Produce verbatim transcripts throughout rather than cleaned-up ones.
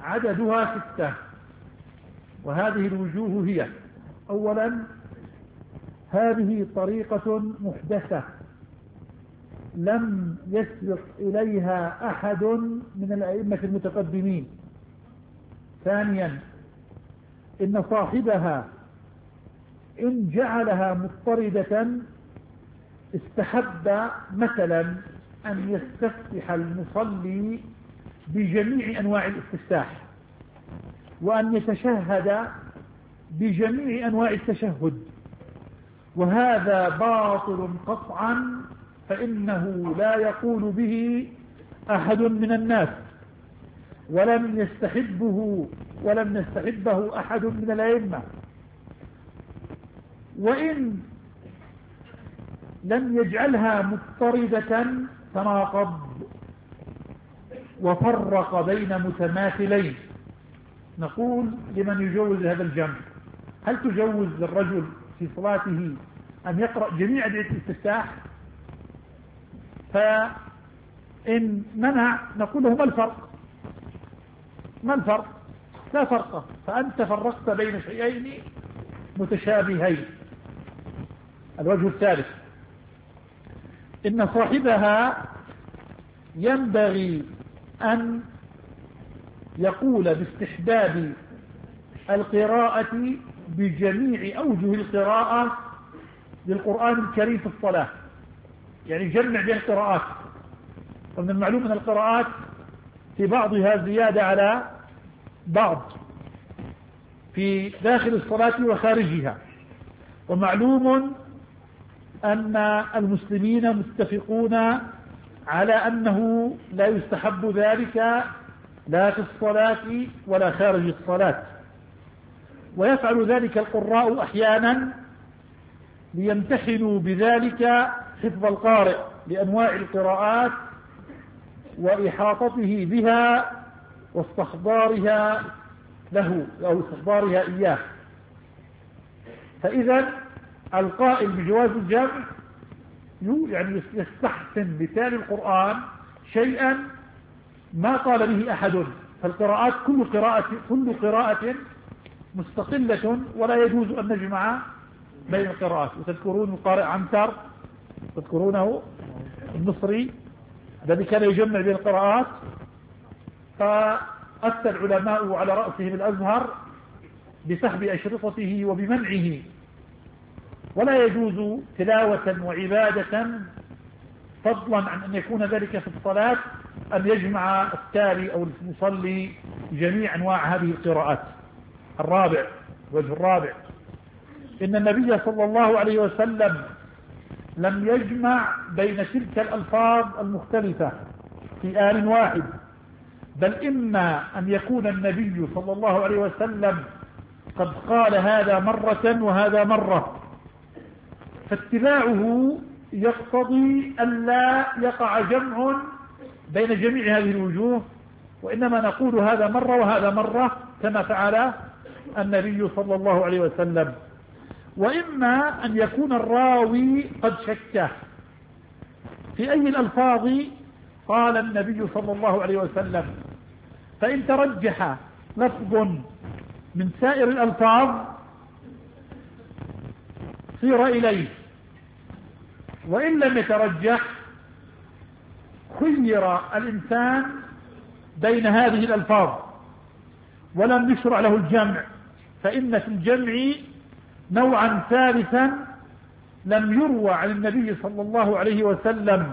عددها ستة، وهذه الوجوه هي: أولا، هذه طريقة محدثة لم يسبق إليها أحد من الأئمة المتقدمين. ثانيا، إن صاحبها إن جعلها مضطردة استحب مثلا أن يستفتح المصلي بجميع أنواع الاستفتاح، وأن يتشهد بجميع أنواع التشهد، وهذا باطل قطعا، فإنه لا يقول به أحد من الناس، ولم يستحبه ولم يستحبه أحد من الأئمة. وإن لم يجعلها مضطردة تناقض وفرق بين متماثلين. نقول لمن يجوز هذا الجمع: هل تجوز للرجل في صلاته أن يقرأ جميع أدعية الاستفتاح؟ فإن منع نقول له: ما الفرق؟ ما الفرق؟ لا فرق، فأنت فرقت بين شيئين متشابهين. الوجه الثالث: إن صاحبها ينبغي أن يقول باستحباب القراءة بجميع أوجه القراءة للقرآن الكريم في الصلاة، يعني جمع بين القراءات. ومن المعلوم من القراءات في بعضها زيادة على بعض في داخل الصلاة وخارجها، ومعلوم أن المسلمين متفقون على أنه لا يستحب ذلك لا في الصلاة ولا خارج الصلاة، ويفعل ذلك القراء أحيانا ليمتحنوا بذلك حفظ القارئ لأنواع القراءات وإحاطته بها واستحضارها له أو استحضارها إياه. فإذا القائل بجواز الجمع يعني يستحسن بتالي القرآن شيئا ما قال به أحد. فالقراءات كل قراءة كل قراءة مستقلة، ولا يجوز أن نجمع بين القراءات. وتذكرون القارئ عنتر، تذكرونه المصري الذي كان يجمع بين القراءات، فأتى العلماء على رأسهم الأزهر بسحب أشرطته وبمنعه. ولا يجوز تلاوة وعبادة فضلا عن أن يكون ذلك في الصلاة أن يجمع التالي أو المصلي جميع أنواع هذه القراءات. الرابع، الوجه الرابع: إن النبي صلى الله عليه وسلم لم يجمع بين تلك الألفاظ المختلفة في آن واحد، بل إما أن يكون النبي صلى الله عليه وسلم قد قال هذا مرة وهذا مرة، فاتباعه يقتضي أن لا يقع جمع بين جميع هذه الوجوه، وإنما نقول هذا مرة وهذا مرة كما فعل النبي صلى الله عليه وسلم. وإما أن يكون الراوي قد شك في أي الألفاظ قال النبي صلى الله عليه وسلم، فإن ترجح لفظ من سائر الألفاظ صير إليه، وإن لم يترجح خير الإنسان بين هذه الألفاظ ولم يشرع له الجمع، فإن في الجمع نوعا ثالثا لم يروى عن النبي صلى الله عليه وسلم.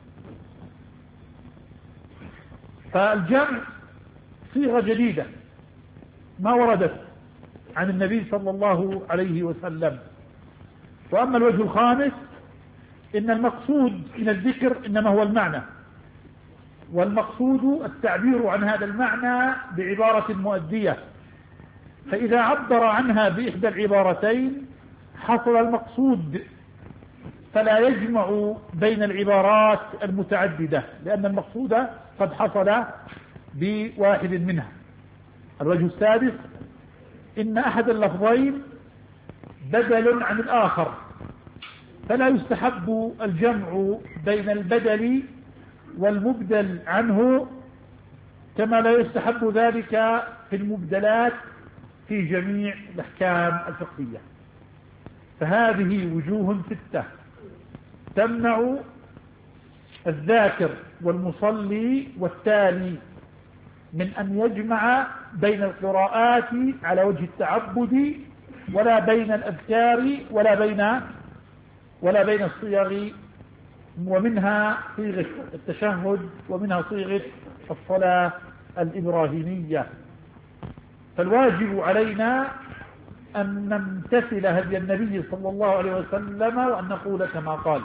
فالجمع صيغة جديدة ما وردت عن النبي صلى الله عليه وسلم. وأما الوجه الخامس: إن المقصود من الذكر إنما هو المعنى، والمقصود التعبير عن هذا المعنى بعبارة مؤدية، فإذا عبر عنها بإحدى العبارتين حصل المقصود، فلا يجمع بين العبارات المتعددة لأن المقصود قد حصل بواحد منها. الوجه السادس: إن أحد اللفظين بدل عن الآخر، فلا يستحب الجمع بين البدل والمبدل عنه كما لا يستحب ذلك في المبدلات في جميع الأحكام الفقهية. فهذه وجوه ستة تمنع الذاكر والمصلي والتالي من أن يجمع بين القراءات على وجه التعبد ولا بين الأذكار ولا بين ولا بين الصيغ، ومنها صيغة التشهد ومنها صيغة الصلاة الإبراهيمية. فالواجب علينا أن نمتثل هدي النبي صلى الله عليه وسلم وأن نقول كما قال.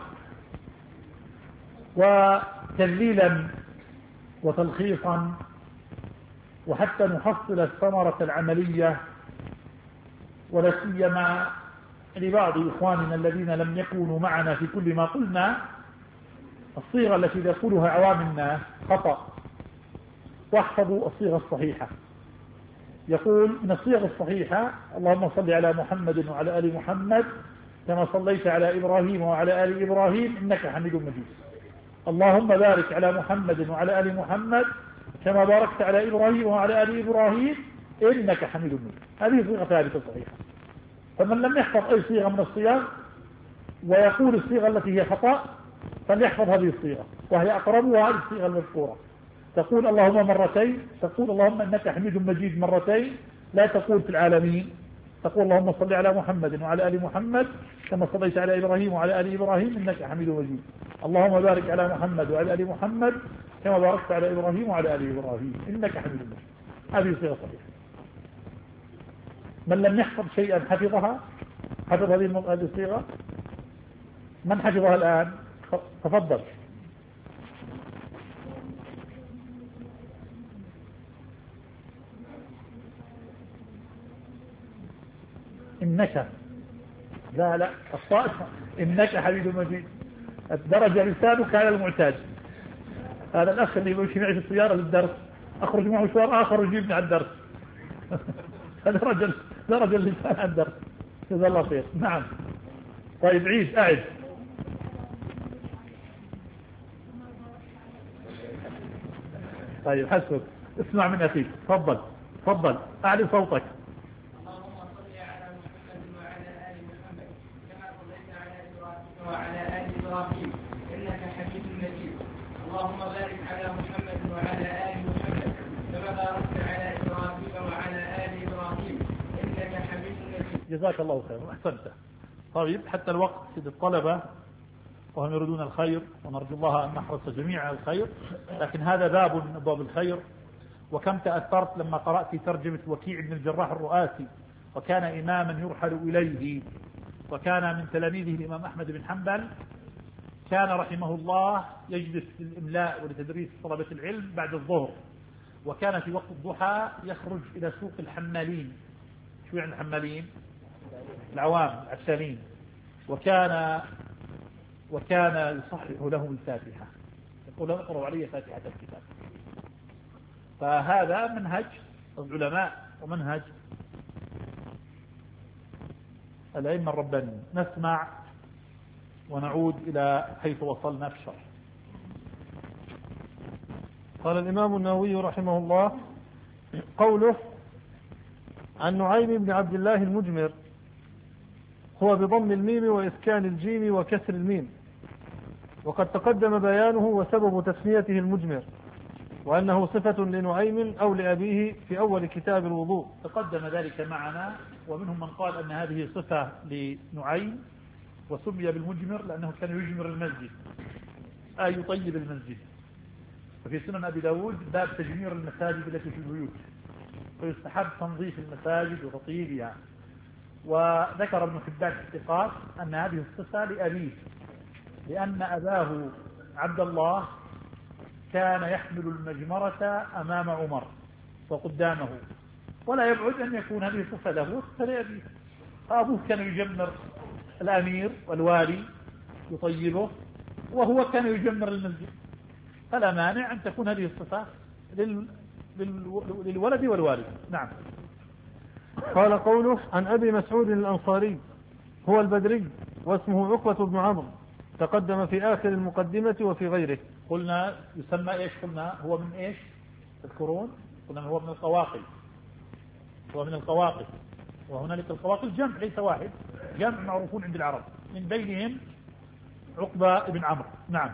وتذليلا وتلخيصا وحتى نحصل الثمرة العملية، ولا سيما لبعض إخواننا الذين لم يكونوا معنا في كل ما قلنا، الصيغة التي يقولها عوام الناس خطأ، واحفظوا الصيغة الصحيحة. يقول من الصيغ الصحيحة: اللهم صل على محمد وعلى آل محمد كما صليت على إبراهيم وعلى آل إبراهيم إنك حميد مجيد. اللهم بارك على محمد وعلى آل محمد كما باركت على إبراهيم وعلى آل إبراهيم إنك حميد مجيد. هذه صيغة ثابتة صحيحة. فمن لم يحفظ أي صيغة من الصيغ ويقول الصيغة التي هي خطأ فليحفظ هذه الصيغة، وهي أقربها هذه الصيغة المذكورة. تقول اللهم مرتين، تقول اللهم إنك حميد مجيد مرتين، لا تقول في العالمين. تقول اللهم صل على محمد وعلى آل محمد كما صليت على إبراهيم وعلى آل إبراهيم إنك حميد مجيد. اللهم بارك على محمد وعلى آل محمد كما باركت على إبراهيم وعلى آل إبراهيم إنك حميد مجيد. هذه صيغة صحيحة. من لم يحفظ شيئا حفظها، حفظ هذه الصيغة. من حفظها الآن؟ تفضل. إنك، لا لا الصائف إنك حميد مجيد. الدرجة لسانك على المعتاد. هذا الأخ اللي يمشي معي في السيارة للدرس أخرج معه مشوار آخر ويجيبني على الدرس. هذا رجل درجة اللسان على الدرس. جزا الله خير. نعم. طيب عيد أعد. طيب حسبك. اسمع من أخيك. تفضل تفضل أعلي صوتك. وعلى آل إبراهيم إنك حميد مجيد. اللهم بارك على محمد وعلى آل محمد كما باركت على إبراهيم وعلى آل إبراهيم إنك حميد مجيد. جزاك الله خير وأحسنت. طيب حتى الوقت سيد الطلبة وهم يريدون الخير، ونرجو الله أن نحرص جميعا على الخير، لكن هذا باب من أبواب الخير. وكم تأثرت لما قرأت في ترجمة وكيع بن الجراح الرؤاسي، وكان إماما يرحل إليه، وكان من تلاميذه الإمام أحمد بن حنبل. كان رحمه الله يجلس للإملاء ولتدريس طلبة العلم بعد الظهر، وكان في وقت الضحى يخرج إلى سوق الحمالين. شو يعني الحمالين؟ العوام العسالين. وكان وكان يصحح لهم الفاتحة، يقول لهم اقرأوا علي فاتحة الكتاب. فهذا منهج العلماء ومنهج الأئمة الربانيين. نسمع ونعود إلى حيث وصلنا في الشرح. قال الإمام النووي رحمه الله: قوله عن نعيم بن عبد الله المجمر هو بضم الميم وإسكان الجيم وكسر الميم، وقد تقدم بيانه وسبب تسميته المجمر، وأنه صفة لنعيم أو لأبيه في أول كتاب الوضوء. تقدم ذلك معنا، ومنهم من قال أن هذه صفة لنعيم وسمي بالمجمر لأنه كان يجمر المسجد، أي يطيب المسجد. وفي سنن أبي داود باب تجمير المساجد التي في البيوت، ويستحب تنظيف المساجد وتطييبها. وذكر ابن حبان في الثقات أن هذه الصفة لأبيه، لأن أباه عبد الله كان يحمل المجمرة أمام عمر وقدامه، ولا يبعد أن يكون هذه صفة له فلأبيه. أبوه كان يجمر الأمير والوالي يطيبه، وهو كان يجمر المسجد، فلا مانع أن تكون هذه الصفة لل... لل... للولد والوالد. نعم. قال قوله عن أبي مسعود الأنصاري هو البدري واسمه عقبة بن عمرو، تقدم في آخر المقدمة وفي غيره. قلنا يسمى إيش؟ قلنا هو من إيش؟ تذكرون قلنا هو من القواقل، هو من القواقل، وهنالك القواقل جمع ليس واحد، جمع معروفون عند العرب، من بينهم عقبة بن عمرو. نعم.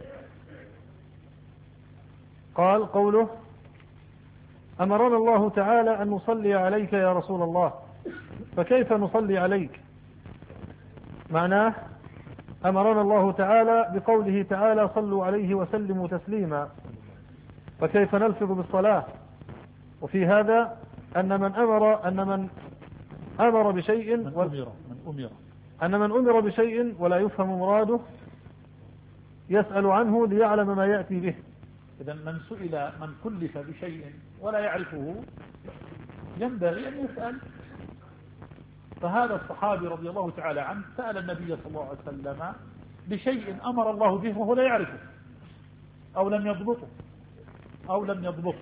قال قوله: أمرنا الله تعالى أن نصلي عليك يا رسول الله، فكيف نصلي عليك؟ معناه أمرنا الله تعالى بقوله تعالى: صلوا عليه وسلموا تسليما، فكيف نلفظ بالصلاة؟ وفي هذا أن من أمر أن من أمر بشيء من أمر من أمر أن من أمر بشيء ولا يفهم مراده يسأل عنه ليعلم ما يأتي به. إذا من سئل من كلف بشيء ولا يعرفه ينبغي أن يسأل. فهذا الصحابي رضي الله تعالى عنه سأل النبي صلى الله عليه وسلم بشيء أمر الله به وهو لا يعرفه أو لم يضبطه أو لم يضبطه.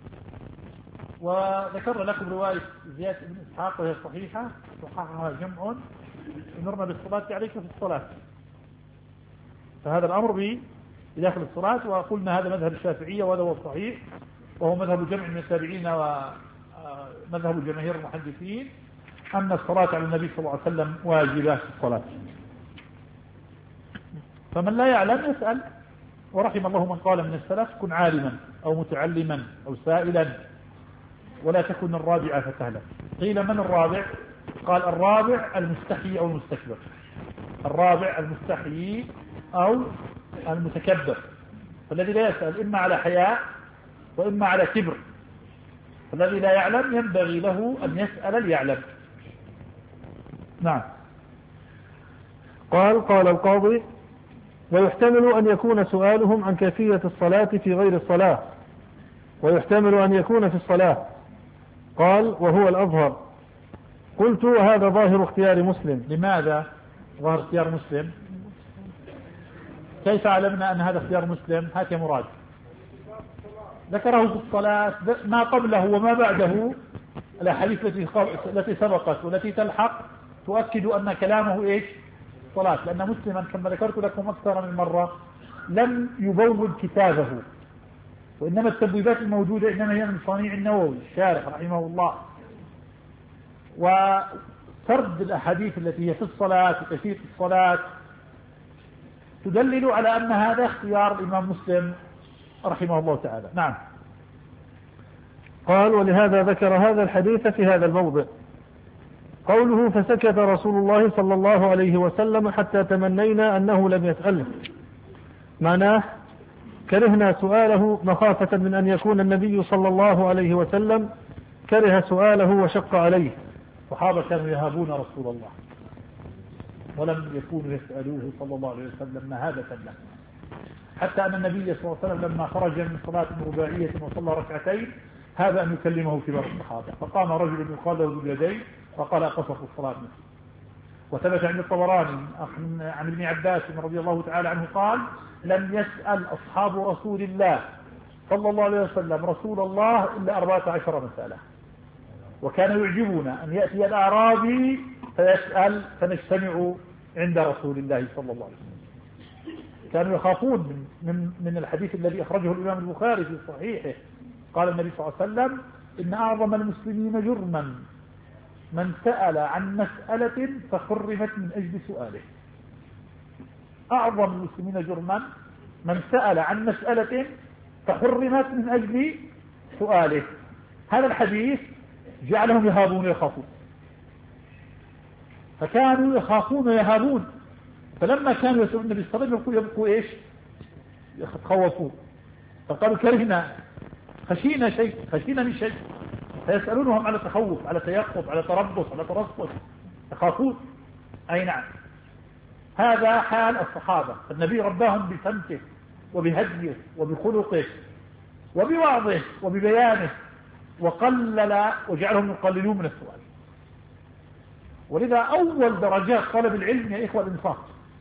وذكر لكم رواية زياد بن إسحاق وهي صحيحة صححها جمع: أمرنا بالصلاة عليك في الصلاة. فهذا الأمر بداخل الصلاة، وقلنا هذا مذهب الشافعية وهذا هو الصحيح، وهو مذهب جمع من التابعين ومذهب جماهير المحدثين أن الصلاة على النبي صلى الله عليه وسلم واجبة في الصلاة. فمن لا يعلم يسأل، ورحم الله من قال من السلف: كن عالما أو متعلما أو سائلا ولا تكن الرابع فتهلك. قيل: من الرابع؟ قال: الرابع المستحيي أو المستكبر. الرابع المستحيي أو المتكبر، فالذي لا يسأل إما على حياء وإما على كبر. فالذي لا يعلم ينبغي له أن يسأل ليعلم. نعم. قال قال القاضي: ويحتمل أن يكون سؤالهم عن كيفية الصلاة في غير الصلاة، ويحتمل أن يكون في الصلاة. قال: وهو الأظهر. قلت: وهذا ظاهر اختيار مسلم. لماذا ظاهر اختيار مسلم؟ كيف علمنا أن هذا اختيار مسلم؟ هات يا مراد. ذكره في الصلاة، ما قبله وما بعده الأحاديث التي سبقت والتي تلحق تؤكد أن كلامه إيش؟ صلاة. لأن مسلما كما ذكرت لكم أكثر من مرة لم يبوب كتابه، وإنما التبويبات الموجودة إنما هي من صنيع النووي الشارح رحمه الله. وسرد الأحاديث التي هي في الصلاة وكيفية الصلاة تدلل على أن هذا اختيار الإمام مسلم رحمه الله تعالى. نعم. قال: ولهذا ذكر هذا الحديث في هذا الموضع. قوله: فسكت رسول الله صلى الله عليه وسلم حتى تمنينا أنه لم يسأله. معناه كرهنا سؤاله مخافة من أن يكون النبي صلى الله عليه وسلم كره سؤاله وشق عليه. الصحابة كانوا يهابون رسول الله ولم يكونوا يسألوه صلى الله عليه وسلم مهابة له، حتى أن النبي صلى الله عليه وسلم لما خرج من صلاة رباعية وصلى ركعتين هذا أن يكلمه كبار الصحابة، فقام رجل يقال له ذو اليدين فقال: قصف الصلاة. وثبت عند الطبراني عن ابن عباس رضي الله تعالى عنه قال: لم يسأل أصحاب رسول الله صلى الله عليه وسلم رسول الله إلا أربعة عشر مسألة، وكان يعجبنا أن يأتي الأعرابي فيسأل فنجتمع عند رسول الله صلى الله عليه وسلم. كانوا يخافون من, من, من الحديث الذي أخرجه الإمام البخاري في صحيحه. قال النبي صلى الله عليه وسلم: إن أعظم المسلمين جرما من سأل عن مسألة فحرمت من أجل سؤاله. أعظم المسلمين جرما من سأل عن مسألة فحرمت من أجل سؤاله. هذا الحديث جعلهم يهابون ويخافون، فكانوا يخافون ويهابون، فلما كانوا يسألون النبي صلى الله عليه وسلم يبقوا إيش؟ يتخوفون، فقالوا: كرهنا، خشينا شيء، خشينا من شيء، فيسألونهم على تخوف، على تيقظ، على تربص، على ترصد، يخافون. أي نعم. هذا حال الصحابة، النبي رباهم بسمته وبهديه وبخلقه وبوعظه وببيانه، وقلل وجعلهم يقللون من السؤال. ولذا أول درجات طلب العلم يا إخوة الإنصاف،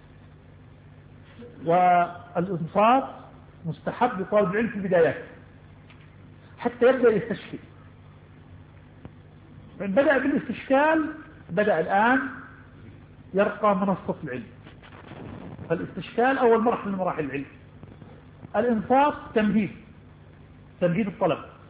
والإنصاف مستحب لطالب العلم في البدايات حتى يبدأ يستشكل. فإن بدأ بالاستشكال بدأ الآن يرقى منصة العلم. فالاستشكال أول مرحلة من مراحل العلم. الإنصاف تمهيد، تمهيد الطلب،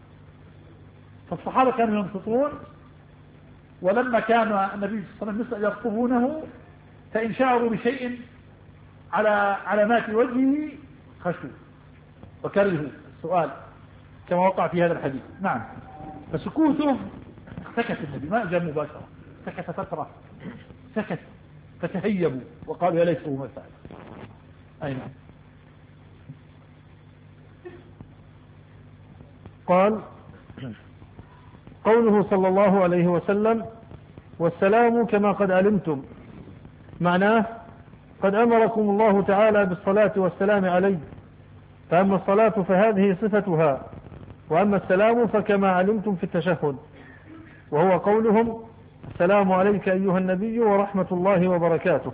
فالصحابة كانوا ينصتون، ولما كان النبي صلى الله عليه وسلم يخطبونه فإن شعروا بشيء على علامات وجهه خشوا وكرهوا السؤال كما وقع في هذا الحديث. نعم. فسكوته سكت النبي، ما أجاب مباشرة، سكت فترة، سكت فتهيبوا وقالوا يا ليته مسألة. أي نعم. قال قوله صلى الله عليه وسلم والسلام كما قد علمتم، معناه قد أمركم الله تعالى بالصلاة والسلام عليه، فأما الصلاة فهذه صفتها، وأما السلام فكما علمتم في التشهد، وهو قولهم السلام عليك أيها النبي ورحمة الله وبركاته.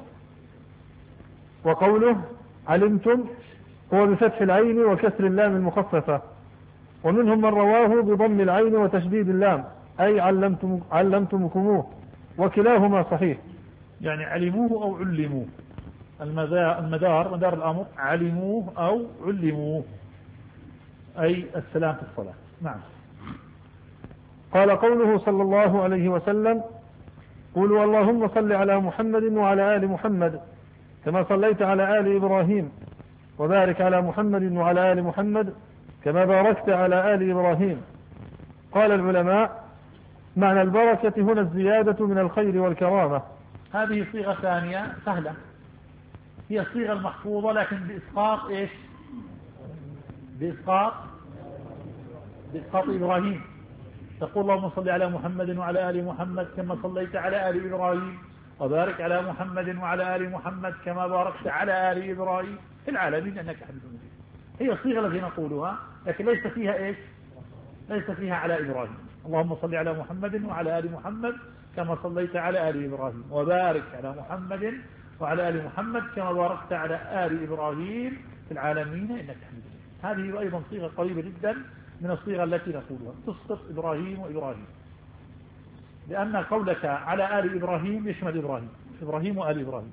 وقوله علمتم هو بفتح العين وكسر اللام المخففة، ومنهم من رواه بضم العين وتشديد اللام أي علمتم علمتمكموه، وكلاهما صحيح. يعني علموه أو علموه، المدار مدار الأمر علموه أو علموه، أي السلام في الصلاة. نعم. قال قوله صلى الله عليه وسلم قولوا اللهم صل على محمد وعلى آل محمد كما صليت على آل إبراهيم، وبارك على محمد وعلى آل محمد كما باركت على آل إبراهيم. قال العلماء معنى البركة هنا الزيادة من الخير والكرامة. هذه صيغة ثانية سهلة، هي الصيغة المحفوظة لكن بإسقاط إيش؟ بإسقاط بإسقاط إبراهيم. تقول اللهم صل على محمد وعلى آل محمد كما صليت على آل إبراهيم، وبارك على محمد وعلى آل محمد كما باركت على آل إبراهيم في العالمين أنك حميد مجيد. هي الصيغة التي نقولها لكن ليس فيها إيش؟ ليس فيها على إبراهيم. اللهم صل على محمد وعلى آل محمد كما صليت على آل إبراهيم، وبارك على محمد وعلى آل محمد كما باركت على آل إبراهيم في العالمين إنك حميد مجيد. هذه أيضا صيغة قريبة جدا من الصيغة التي نقولها، تسقط إبراهيم وإبراهيم، لأن قولك على آل إبراهيم يشمل إبراهيم إبراهيم وآل إبراهيم.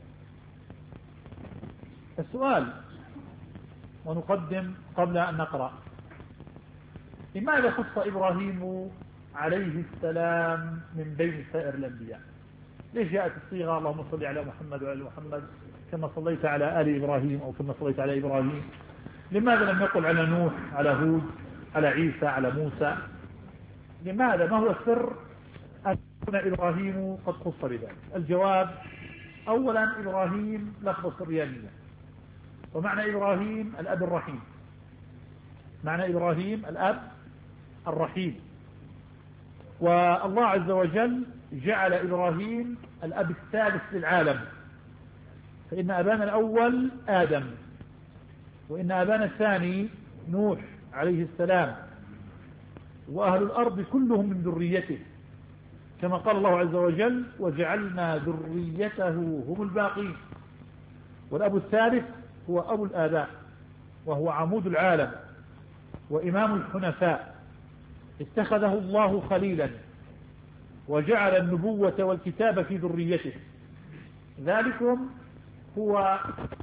السؤال ونقدم قبل أن نقرأ، لماذا خص إبراهيم عليه السلام من بين سائر الأنبياء؟ ليش جاءت الصيغة اللهم صل على محمد وعلى محمد كما صليت على آل إبراهيم أو كما صليت على إبراهيم؟ لماذا لم يقل على نوح، على هود، على عيسى، على موسى؟ لماذا؟ ما هو السر أن يكون إبراهيم قد خص بذلك؟ الجواب أولا إبراهيم لفظ سريانية، ومعنى إبراهيم الأب الرحيم، معنى إبراهيم الأب الرحيم، والله عز وجل جعل إبراهيم الأب الثالث للعالم، فإن أبانا الأول آدم، وإن أبانا الثاني نوح عليه السلام، وأهل الأرض كلهم من ذريته، كما قال الله عز وجل وجعلنا ذريته هم الباقين. والأب الثالث هو أبو الآباء، وهو عمود العالم وإمام الحنفاء، اتخذه الله خليلا وجعل النبوة والكتاب في ذريته، ذلكم هو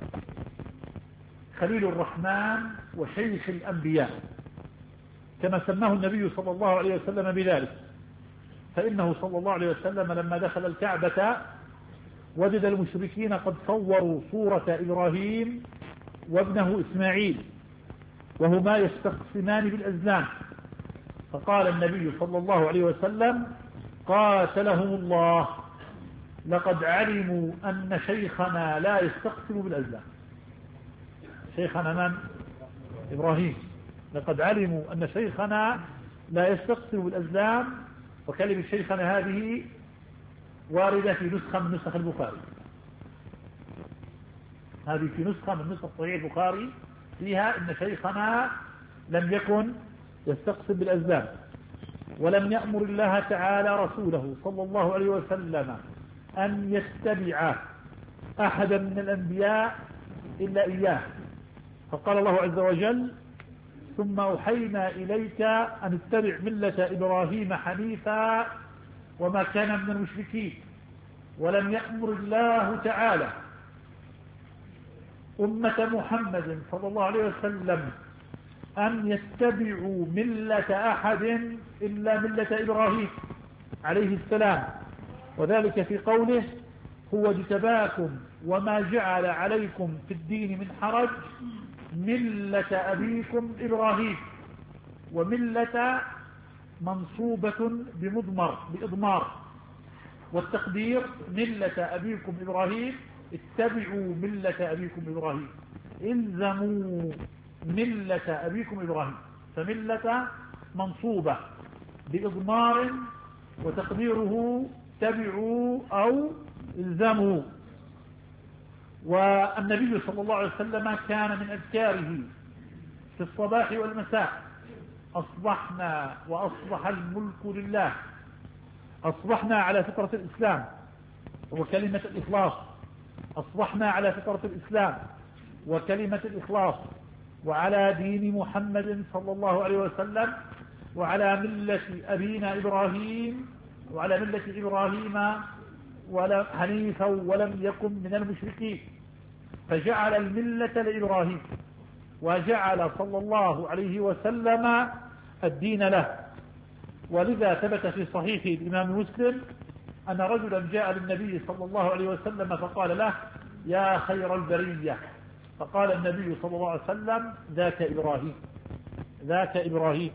خليل الرحمن وشيخ الأنبياء كما سماه النبي صلى الله عليه وسلم بذلك. فإنه صلى الله عليه وسلم لما دخل الكعبة وجد المشركين قد صوروا صورة إبراهيم وابنه إسماعيل وهما يستقسمان بالأزلام، فقال النبي صلى الله عليه وسلم قاتلهم الله لقد علموا أن شيخنا لا يستقسم بالأزلام. شيخنا من؟ إبراهيم. لقد علموا أن شيخنا لا يستقسم بالأزلام، وكلمة شيخنا هذه واردة في نسخة من نسخ البخاري، هذه في نسخة من نسخ صحيح البخاري فيها إن شيخنا لم يكن يستقسم بالأزلام، ولم يأمر الله تعالى رسوله صلى الله عليه وسلم أن يتبع أحدا من الأنبياء إلا إياه، فقال الله عز وجل ثم أوحينا إليك أن اتبع ملة إبراهيم حنيفا وما كان من المشركين. ولم يأمر الله تعالى أمة محمد صلى الله عليه وسلم أن يتبعوا ملة أحد إلا ملة إبراهيم عليه السلام، وذلك في قوله هو اجتباكم وما جعل عليكم في الدين من حرج ملة أبيكم إبراهيم. وملة منصوبة بمضمر بإضمار، والتقدير ملة أبيكم إبراهيم، اتبعوا ملة أبيكم إبراهيم، الزموا ملة أبيكم إبراهيم. فملة منصوبة بإضمار وتقديره اتبعوا أو الزموا. والنبي صلى الله عليه وسلم كان من أذكاره في الصباح والمساء أصبحنا وأصبح الملك لله، أصبحنا على فطرة الإسلام وكلمة الإخلاص، أصبحنا على فطرة الإسلام وكلمة الإخلاص وعلى دين محمد صلى الله عليه وسلم وعلى ملة أبينا إبراهيم وعلى ملة إبراهيم ولا حنيفا ولم يكن من المشركين، فجعل الملة لإبراهيم وجعل صلى الله عليه وسلم الدين له. ولذا ثبت في صحيح الإمام مسلم أن رجلا جاء للنبي صلى الله عليه وسلم فقال له يا خير البرية، فقال النبي صلى الله عليه وسلم ذاك إبراهيم ذاك إبراهيم.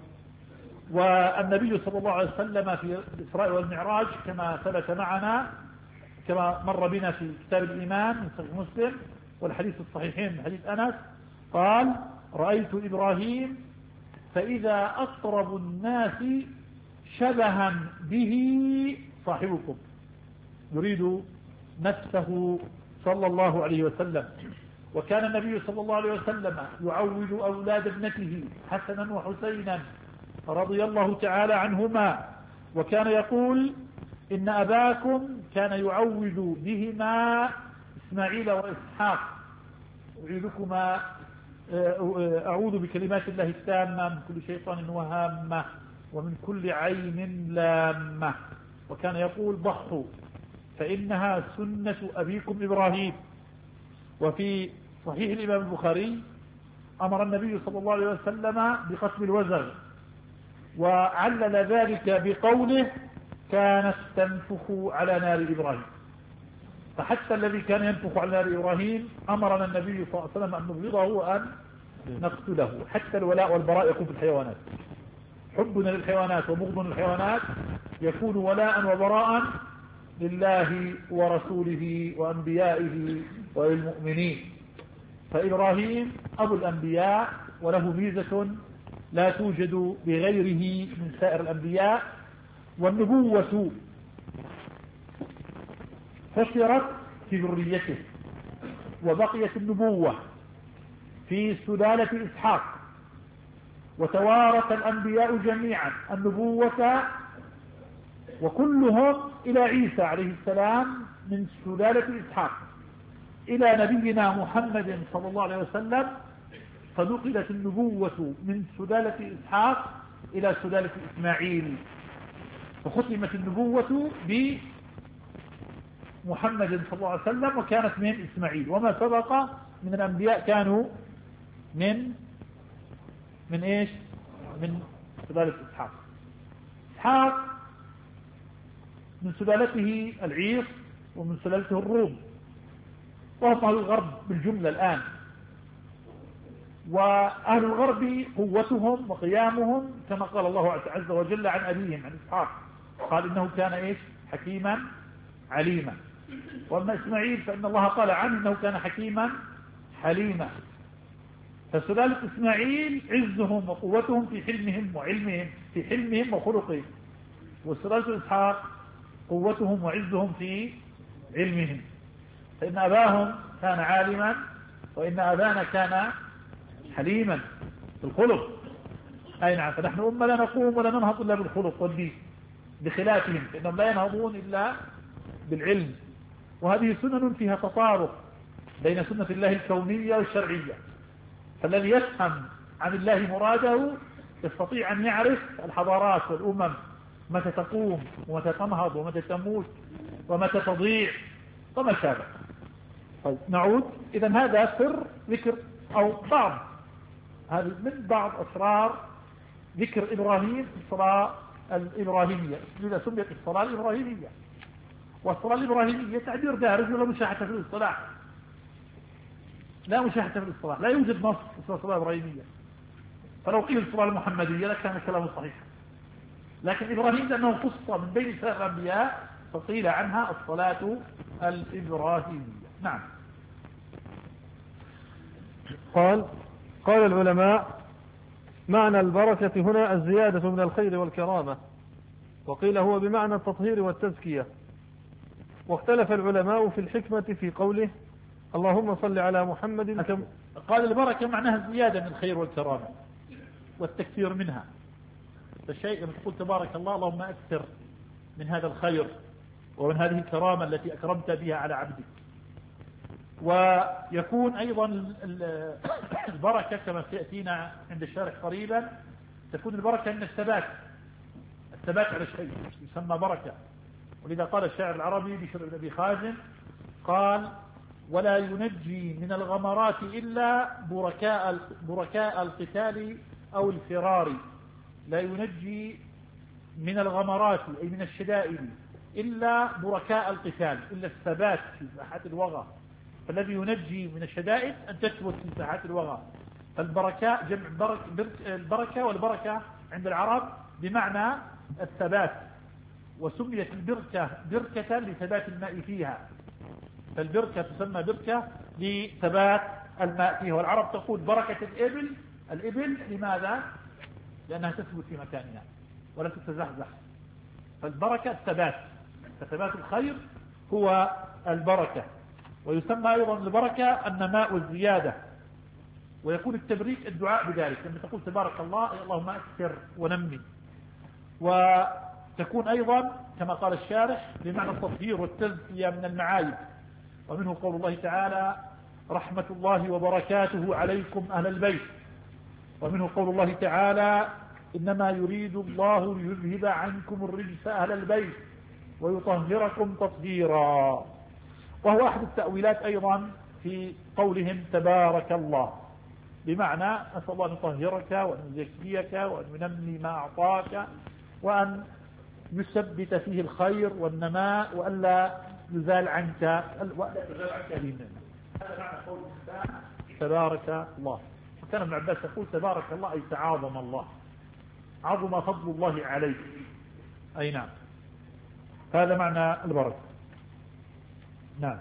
والنبي صلى الله عليه وسلم في الإسراء والمعراج كما ثبت معنا كما مر بنا في كتاب الإيمان من صحيح مسلم والحديث الصحيحين من حديث أنس قال رأيت إبراهيم فإذا أقرب الناس شبها به صاحبكم، يريد نفسه صلى الله عليه وسلم. وكان النبي صلى الله عليه وسلم يعود أولاد ابنته حسنا وحسينا رضي الله تعالى عنهما، وكان يقول إن أباكم كان يعوذ بهما إسماعيل وإسحاق، أعيذكما أعوذ بكلمات الله التامة من كل شيطان وهامة ومن كل عين لامة. وكان يقول ضحوا فإنها سنة أبيكم إبراهيم. وفي صحيح الإمام البخاري أمر النبي صلى الله عليه وسلم بقتل الوزغ، وعلل ذلك بقوله كانت تنفخ على نار إبراهيم. فحتى الذي كان ينفخ على نار إبراهيم أمرنا النبي صلى الله عليه وسلم أن نبغضه وأن نقتله. حتى الولاء والبراء يكون في الحيوانات، حبنا للحيوانات وبغضنا للحيوانات يكون ولاء وبراء لله ورسوله وأنبيائه وللمؤمنين. فإبراهيم أبو الأنبياء وله ميزة لا توجد بغيره من سائر الأنبياء، والنبوة حشرت في ذريته، وبقيت النبوة في سلالة إسحاق، وتوارث الأنبياء جميعا النبوة وكلهم إلى عيسى عليه السلام من سلالة إسحاق إلى نبينا محمد صلى الله عليه وسلم، فنقلت النبوة من سلالة إسحاق إلى سلالة إسماعيل، فختمت النبوة بمحمد صلى الله عليه وسلم وكانت من إسماعيل. وما سبق من الأنبياء كانوا من من إيش من سلالة إسحاق. إسحاق من سلالته العير ومن سلالته الروم، وهم أهل الغرب بالجملة الآن. وأهل الغرب قوتهم وقيامهم كما قال الله عز وجل عن أبيهم عن إسحاق، قال إنه كان إيش حكيما عليما. وأما إسماعيل فإن الله قال عنه إنه كان حكيما حليما. فسلالة إسماعيل عزهم وقوتهم في حلمهم وعلمهم في حلمهم وخلقهم، وسلالة إسحاق قوتهم وعزهم في علمهم. فإن أباهم كان عالما وإن أبانا كان حليما في الخلق. أي نعم. فنحن أمة لا نقوم ولا ننهض إلا بالخلق والدين، بخلافهم فإنهم لا ينهضون إلا بالعلم. وهذه سنن فيها تطابق بين سنة الله الكونية والشرعية. فالذي يفهم عن الله مراده يستطيع أن يعرف الحضارات والأمم متى تقوم ومتى تنهض ومتى تموت ومتى تضيع وما شابه. طيب نعود. إذا هذا سر ذكر أو بعض هذه من بعض أسرار ذكر إبراهيم في الصلاة الإبراهيمية، لذا سميت الصلاة الإبراهيمية. والصلاة الإبراهيمية تعبير دارج ولا مشاحة في الاصطلاح، لا مشاحة في الاصطلاح، لا يوجد نص في الصلاة الإبراهيمية. فلو قيل الصلاة المحمدية لكان كلامه صحيح، لكن إبراهيم لأنه خص من بين سائر الأنبياء فقيل عنها الصلاة الإبراهيمية. نعم. قال قال العلماء: معنى البركة هنا الزيادة من الخير والكرامة، وقيل هو بمعنى التطهير والتزكية. واختلف العلماء في الحكمة في قوله: اللهم صل على محمد. كم قال البركة معناها الزيادة من الخير والكرامة والتكثير منها. فالشيء لما تقول تبارك الله اللهم أكثر من هذا الخير ومن هذه الكرامة التي أكرمت بها على عبدك. ويكون أيضا البركة كما سيأتينا عند الشارح قريبا، تكون البركة من الثبات، الثبات على الشيء يسمى بركة. ولذا قال الشاعر العربي بشر بن أبي خازن قال: ولا ينجي من الغمرات إلا بركاء بركاء القتال أو الفرار. لا ينجي من الغمرات أي من الشدائد إلا بركاء القتال، إلا الثبات في ساحات الوغى. فالذي ينجي من الشدائد أن تثبت في ساحات الوغى. فالبركاء جمع برك البركة، والبركة عند العرب بمعنى الثبات، وسميت البركة بركة لثبات الماء فيها. فالبركة تسمى بركة لثبات الماء فيها. والعرب تقول بركة الإبل، الإبل لماذا؟ لأنها تثبت في مكانها ولا تتزحزح. فالبركة الثبات، فثبات الخير هو البركة. ويسمى أيضا البركة النماء والزيادة، ويكون التبريك الدعاء بذلك لما تقول تبارك الله اللهم أكثر ونمي. وتكون أيضا كما قال الشارح بمعنى التطهير والتزكية من المعايب. ومنه قول الله تعالى: رحمة الله وبركاته عليكم أهل البيت. ومنه قول الله تعالى: إنما يريد الله ليذهب عنكم الرجس أهل البيت ويطهركم تطهيرا. وهو أحد التأويلات أيضا في قولهم تبارك الله، بمعنى أسأل الله أن يطهرك وأن يزكيك وأن ينمي ما أعطاك وأن يثبت فيه الخير والنماء وألا يزال عنك وألا يزال عنك هذه النعمة. هذا معنى قول تبارك الله. وكان ابن عباس يقول تبارك الله أي تعاظم الله، عظم فضل الله عليك. أي نعم، هذا معنى البركة. نعم.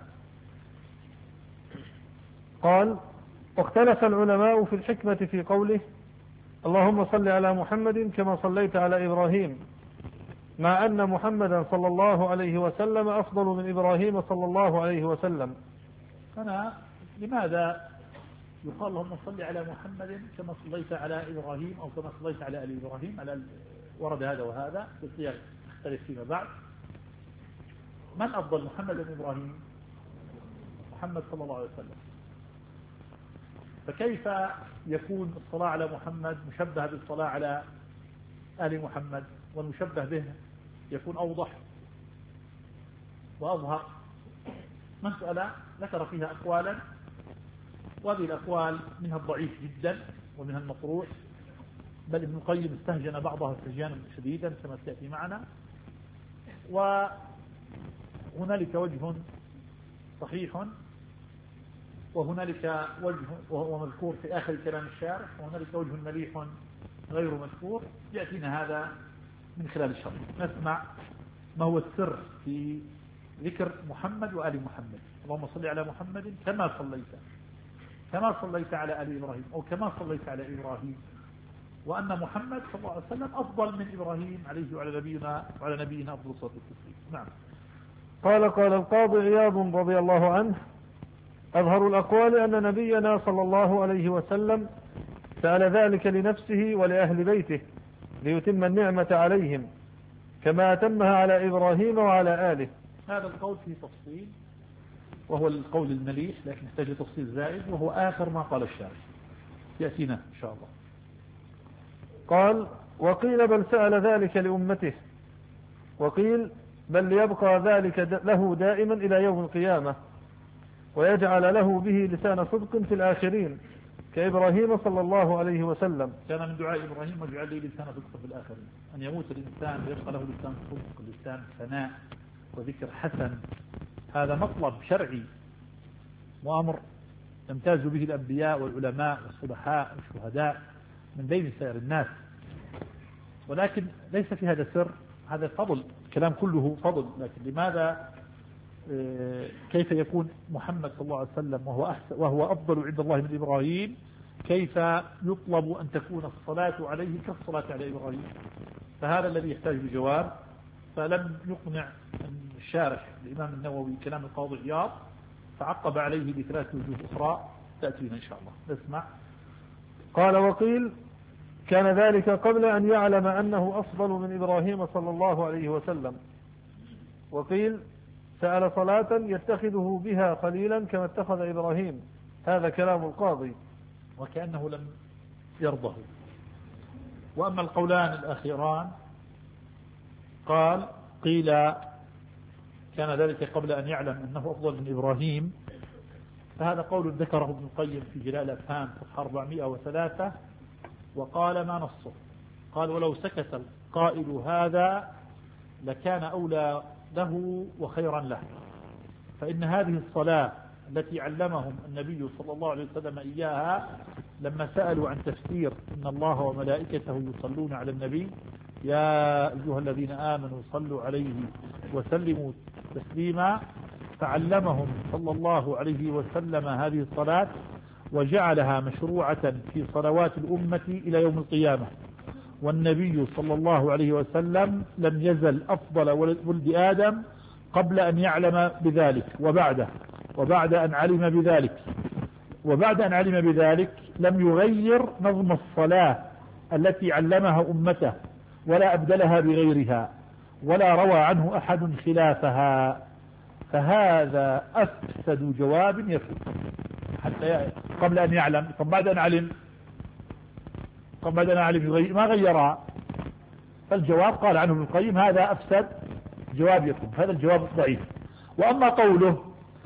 قال: واختلف العلماء في الحكمة في قوله: اللهم صل على محمد كما صليت على إبراهيم، مع أن محمدا صلى الله عليه وسلم أفضل من إبراهيم صلى الله عليه وسلم. أنا لماذا يقال اللهم صل على محمد كما صليت على إبراهيم أو كما صليت على آل إبراهيم؟ على ورد هذا وهذا بالسياق تختلف فيما بعد. من أفضل، محمد بن إبراهيم؟ محمد صلى الله عليه وسلم. فكيف يكون الصلاة على محمد مشبه بالصلاة على آل محمد، والمشبه به يكون أوضح وأظهر؟ مسألة ذكر فيها أقوالا، وهذه الأقوال منها الضعيف جدا ومنها المطروح، بل ابن القيم استهجن بعضها استهجانا شديدا كما سيأتي معنا. وهنالك وجه صحيح وهنالك وجه وهو مذكور في آخر كلام الشارح، وهنالك وجه مليح غير مذكور. يأتينا هذا من خلال الشرح. نسمع ما هو السر في ذكر محمد وآل محمد. اللهم صل على محمد كما صليت كما صليت على آل إبراهيم أو كما صليت على إبراهيم، وأن محمد صلى الله عليه وسلم أفضل من إبراهيم عليه وعلى نبينا وعلى نبينا أفضل الصلاة والتسليم. نعم. قال قال القاضي عياض رضي الله عنه: أظهر الأقوال أن نبينا صلى الله عليه وسلم سأل ذلك لنفسه ولأهل بيته ليتم النعمة عليهم كما أتمها على إبراهيم وعلى آله. هذا القول فيه تفصيل وهو القول المليح، لكن يحتاج تفصيل زائد، وهو آخر ما قال الشارع يأتينا إن شاء الله. قال: وقيل بل سأل ذلك لأمته، وقيل بل ليبقى ذلك له دائما إلى يوم القيامة ويجعل له به لسان صدق في الآخرين كإبراهيم صلى الله عليه وسلم. كان من دعاء إبراهيم واجعل لي لسان صدق في الآخرين، أن يموت الإنسان ويبقى له لسان صدق، لسان ثناء وذكر حسن. هذا مطلب شرعي وأمر يمتاز به الأنبياء والعلماء والصلحاء والشهداء من بين سائر الناس، ولكن ليس في هذا سر، هذا فضل، الكلام كله فضل. لكن لماذا كيف يكون محمد صلى الله عليه وسلم وهو, أحسن وهو أفضل عند الله من إبراهيم، كيف يطلب أن تكون الصلاة عليه كالصلاة على إبراهيم؟ فهذا الذي يحتاج لجواب. فلم يقنع الشارح الإمام النووي كلام القاضي عياض، فعقب عليه بثلاث وجوه أخرى تأتي لنا إن شاء الله. نسمع. قال: وقيل كان ذلك قبل أن يعلم أنه أفضل من إبراهيم صلى الله عليه وسلم. وقيل سأل صلاة يتخذه بها خليلا كما اتخذ إبراهيم. هذا كلام القاضي، وكأنه لم يرضه. وأما القولان الأخيران قال قيل كان ذلك قبل أن يعلم أنه أفضل من إبراهيم، فهذا قول ذكره ابن القيم في جلاء الأفهام صفحة أربعمائة وثلاثة، وقال ما نصه. قال: ولو سكت القائل هذا لكان أولى له وخيرا له، فإن هذه الصلاة التي علمهم النبي صلى الله عليه وسلم إياها لما سألوا عن تفسير إن الله وملائكته يصلون على النبي يا أيها الذين آمنوا صلوا عليه وسلموا تسليما، فعلمهم صلى الله عليه وسلم هذه الصلاة وجعلها مشروعة في صلوات الأمة إلى يوم القيامة. والنبي صلى الله عليه وسلم لم يزل أفضل ولد آدم قبل أن يعلم بذلك وبعده، وبعد أن علم بذلك وبعد أن علم بذلك لم يغير نظم الصلاة التي علمها أمته ولا أبدلها بغيرها، ولا روى عنه أحد خلافها. فهذا أفسد جواب يفوت حتى قبل أن يعلم. طب بعد أن علم طب بعد أن علم ما غيرها. فالجواب قال عنه ابن القيم هذا أفسد جواب يكون، هذا الجواب ضعيف. وأما قوله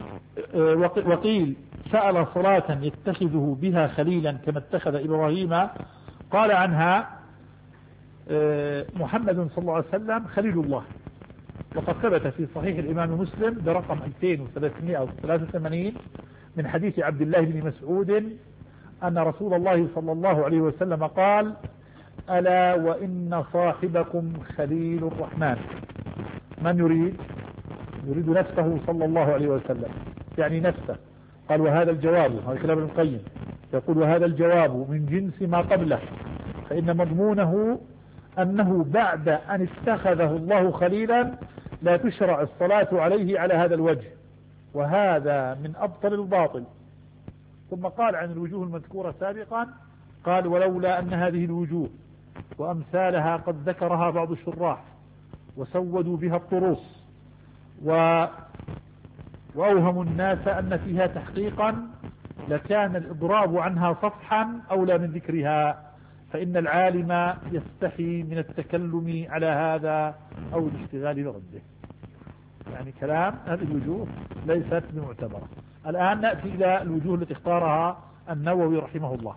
وقيل سأل صلاة يتخذه بها خليلا كما اتخذ إبراهيم، قال عنها محمد صلى الله عليه وسلم خليل الله، وقد ثبت في صحيح الإمام مسلم برقم ألفين وثلاثمائة وثلاثة وثمانين من حديث عبد الله بن مسعود أن رسول الله صلى الله عليه وسلم قال: ألا وإن صاحبكم خليل الرحمن. من يريد؟ يريد نفسه صلى الله عليه وسلم، يعني نفسه. قال: وهذا الجواب، هذا كلام ابن القيم يقول: وهذا الجواب من جنس ما قبله، فإن مضمونه أنه بعد أن اتخذه الله خليلا لا تشرع الصلاة عليه على هذا الوجه، وهذا من أبطل الباطل. ثم قال عن الوجوه المذكورة سابقا، قال: ولولا أن هذه الوجوه وأمثالها قد ذكرها بعض الشراح وسودوا بها الطروس و... وأوهموا الناس أن فيها تحقيقا لكان الإضراب عنها صفحا أولى من ذكرها، فإن العالم يستحي من التكلم على هذا أو الاشتغال برده. يعني كلام هذه الوجوه ليست بمعتبرة. الآن نأتي إلى الوجوه التي اختارها النووي رحمه الله.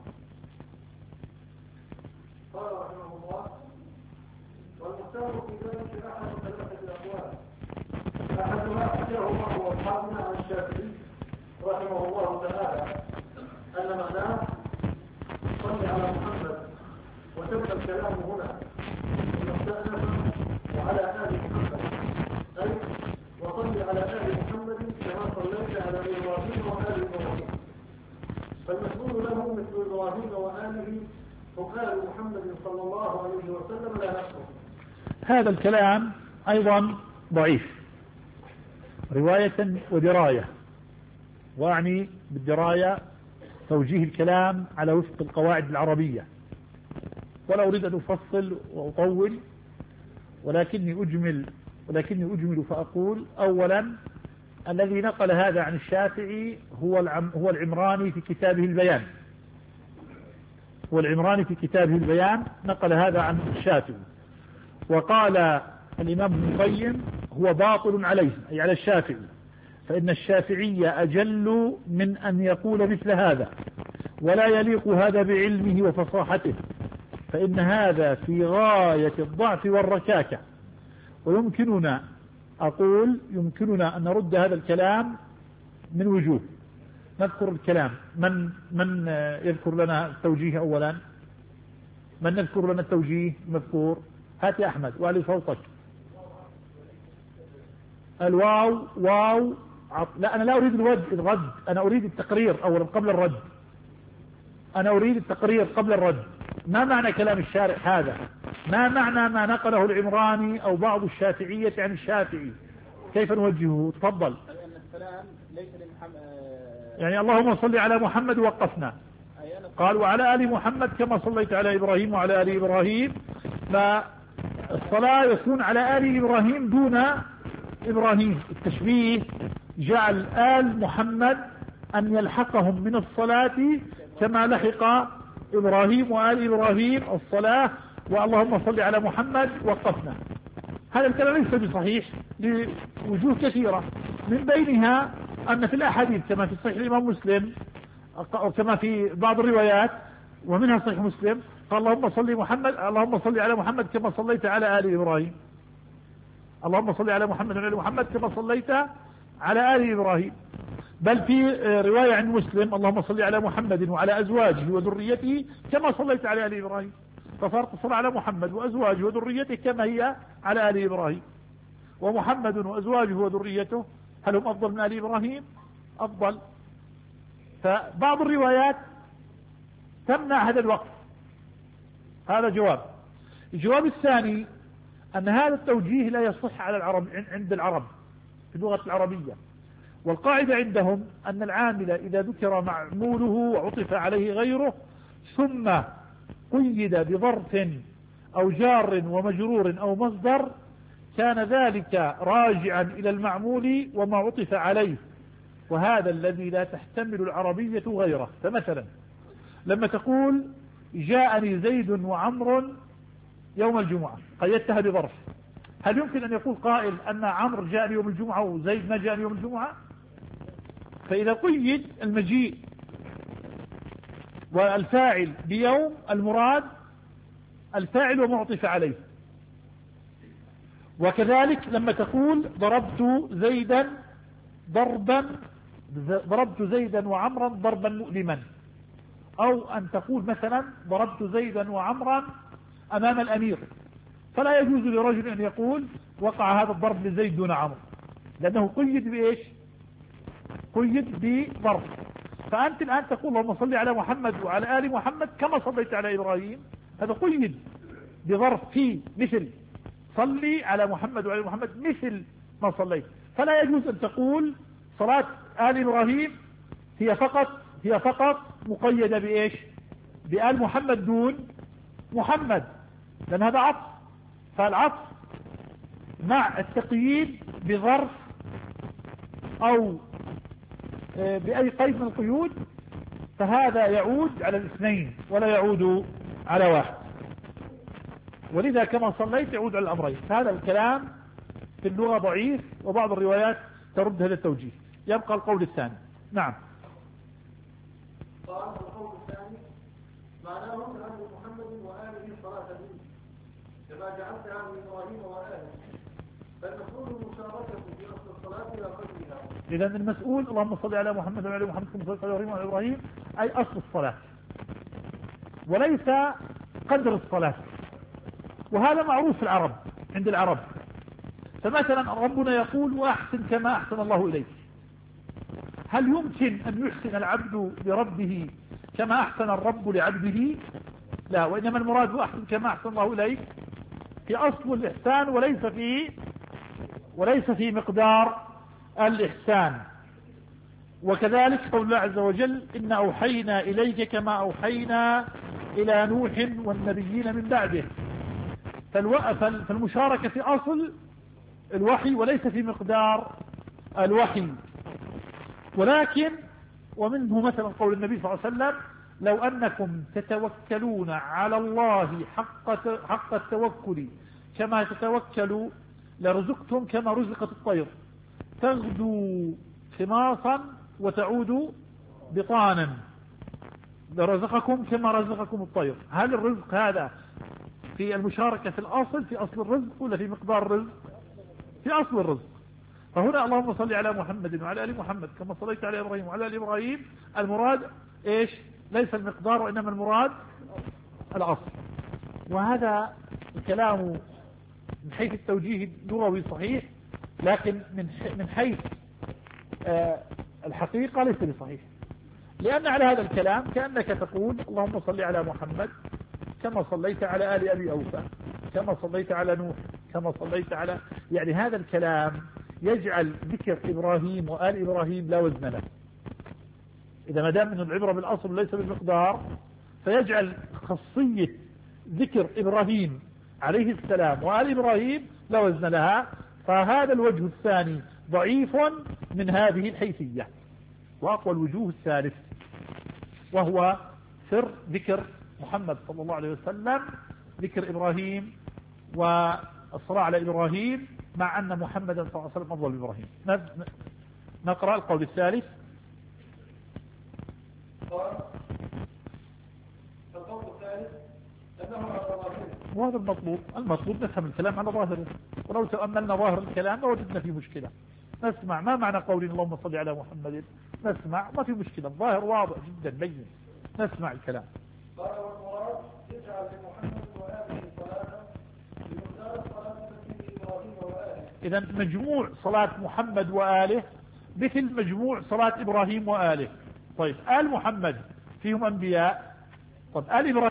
قال رحمه الله: والمختار في ذلك أحد ثلاثة الأقوال، أحدها أحدهما هو أصحابنا عن الشافعي رحمه الله تعالى أن معناه صل على محمد، وتبقى الكلام هنا المستأنف وعلى آل محمد، أي وصل على آل محمد كما صليت على إبراهيم وآل إبراهيم. فالمسؤول له مثل إبراهيم وآله وآل محمد صلى الله عليه وسلم لا نفسه. هذا الكلام أيضا ضعيف رواية ودراية، وأعني بالدراية توجيه الكلام على وفق القواعد العربية، ولا أريد أن أفصل وأطول، ولكني أجمل ولكني أجمل فأقول: أولا الذي نقل هذا عن الشافعي هو العم هو العمراني في كتابه البيان هو العمراني في كتابه البيان نقل هذا عن الشافعي. وقال الإمام ابن القيم هو باطل عليه، أي على الشافعي، فإن الشافعي أجل من أن يقول مثل هذا، ولا يليق هذا بعلمه وفصاحته، فإن هذا في غاية الضعف والركاكة. ويمكننا أقول يمكننا أن نرد هذا الكلام من وجوه. نذكر الكلام. من من يذكر لنا التوجيه أولا؟ من يذكر لنا التوجيه المذكور؟ هات يا أحمد وعلي صوتك. الواو واو عط... لا، أنا لا أريد الرد الرد أنا أريد التقرير أولا قبل الرد. أنا أريد التقرير قبل الرد. ما معنى كلام الشارع هذا؟ ما معنى ما نقله العمراني أو بعض الشافعية عن الشافعي؟ كيف نوجهه؟ تفضل. السلام ليس لمحمد، يعني اللهم صل على محمد وقفنا، قال وعلى آل محمد كما صليت على إبراهيم وعلى آل إبراهيم، فالصلاة يكون على آل إبراهيم دون إبراهيم. التشبيه جعل آل محمد أن يلحقهم من الصلاة كما لحق إبراهيم وآل إبراهيم الصلاة، واللهم صل على محمد وقفنا. هذا الكلام ليس بصحيح لوجوه كثيرة، من بينها أن في الأحاديث كما في صحيح الإمام مسلم وكما في بعض الروايات ومنها صحيح مسلم قال اللهم صل محمد اللهم صل على محمد كما صليت على آل إبراهيم، اللهم صل على محمد وعلى محمد كما صليت على آل إبراهيم. بل في رواية عن مسلم اللهم صل على محمد وعلى أزواجه وذريته كما صليت على آل إبراهيم، فصارت الصلاة على محمد وأزواجه وذريته كما هي على آل إبراهيم. ومحمد وأزواجه وذريته هل هم أفضل من آل إبراهيم؟ أفضل. فبعض الروايات تمنع هذا الوقت. هذا جواب. الجواب الثاني أن هذا التوجيه لا يصح على العرب عند العرب في اللغة العربية، والقاعدة عندهم أن العامل إذا ذكر معموله وعطف عليه غيره ثم قيد بظرف أو جار ومجرور أو مصدر كان ذلك راجعا إلى المعمول وما عطف عليه، وهذا الذي لا تحتمل العربية غيره. فمثلا لما تقول جاءني زيد وعمر يوم الجمعة قيدتها بظرف، هل يمكن أن يقول قائل أن عمرو جاءني يوم الجمعة وزيد ما جاءني يوم الجمعة؟ فإذا قيد المجيء والفاعل بيوم المراد الفاعل وما عطف عليه. وكذلك لما تقول ضربت زيدا ضربا ضربت زيدا وعمرا ضربا مؤلما، أو أن تقول مثلا ضربت زيدا وعمرا أمام الأمير، فلا يجوز لرجل أن يقول وقع هذا الضرب لزيد دون عمرو، لأنه قيد بإيش؟ قيد بضرب. فأنت الآن تقول اللهم صل على محمد وعلى آل محمد كما صليت على إبراهيم، هذا قيد بظرف في مثل صلي على محمد وعلى محمد مثل ما صليت. فلا يجوز أن تقول صلاة آل إبراهيم هي فقط هي فقط مقيدة بإيش؟ بآل محمد دون محمد، لأن هذا عطف. فالعطف مع التقييد بظرف أو بأي قيد من القيود فهذا يعود على الاثنين ولا يعود على واحد، ولذا كما صليت يعود على الأمرين. فهذا الكلام في اللغة ضعيف، وبعض الروايات ترد هذا التوجيه. يبقى القول الثاني. نعم. قال القول الثاني معناه أن محمد وآله صلاة دين كما جعلتها من إبراهيم وآله، فالمفروض المشاركة في أصل الصلاة إلى قدرها. إذا المسؤول اللهم صل على محمد وعلى محمد كما صليت على إبراهيم وعلى إبراهيم أي أصل الصلاة وليس قدر الصلاة، وهذا معروف في العرب عند العرب. فمثلا ربنا يقول وأحسن كما أحسن الله إليك، هل يمكن أن يحسن العبد لربه كما أحسن الرب لعبده؟ لا، وإنما المراد وأحسن كما أحسن الله إليك في أصل الإحسان وليس في وليس في مقدار الإحسان. وكذلك قول الله عز وجل إن أوحينا إليك كما أوحينا إلى نوح والنبيين من بعده، فالمشاركة في أصل الوحي وليس في مقدار الوحي. ولكن ومنه مثلا قول النبي صلى الله عليه وسلم لو أنكم تتوكلون على الله حق حق التوكل كما تتوكلوا لرزقتم كما رزقت الطير تغدو خماصا وتعود بطانا. رزقكم كما رزقكم الطير. هل الرزق هذا في المشاركة في الأصل في أصل الرزق ولا في مقدار الرزق؟ في أصل الرزق. فهنا اللهم صل على محمد وعلى آل محمد كما صليت على إبراهيم وعلى آل إبراهيم، المراد إيش؟ ليس المقدار وإنما المراد الأصل. وهذا الكلام من حيث التوجيه اللغوي صحيح، لكن من من حيث آه الحقيقة ليس بصحيح، لأن على هذا الكلام كأنك تقول اللهم صل على محمد كما صليت على آل أبي أوفى، كما صليت على نوح، كما صليت على، يعني هذا الكلام يجعل ذكر إبراهيم وآل إبراهيم لا وزن له. إذا ما دام من العبرة بالأصل ليس بالمقدار، فيجعل خاصية ذكر إبراهيم عليه السلام وآل إبراهيم لا وزن لها. فهذا الوجه الثاني ضعيف من هذه الحيثية. وأقوى الوجوه الثالث وهو سر ذكر محمد صلى الله عليه وسلم، ذكر إبراهيم والصلاة على إبراهيم، مع أن محمدا صلى الله عليه وسلم أفضل من إبراهيم. نقرأ القول الثالث. القول الثالث أنه على ظاهره. وهذا المطلوب، المطلوب نفهم الكلام على ظاهره، ولو تأملنا ظاهر الكلام لوجدنا فيه مشكلة. نسمع ما معنى قول اللهم صل على محمد، نسمع ما في مشكلة، الظاهر واضح جدا بين، نسمع الكلام. قال والمراد يجعل لمحمد وآله صلاة بمقدار صلاة نبيه إبراهيم وآله. إذا مجموع صلاة محمد وآله مثل مجموع صلاة إبراهيم وآله. طيب آل محمد فيهم أنبياء؟ طيب آل إبراهيم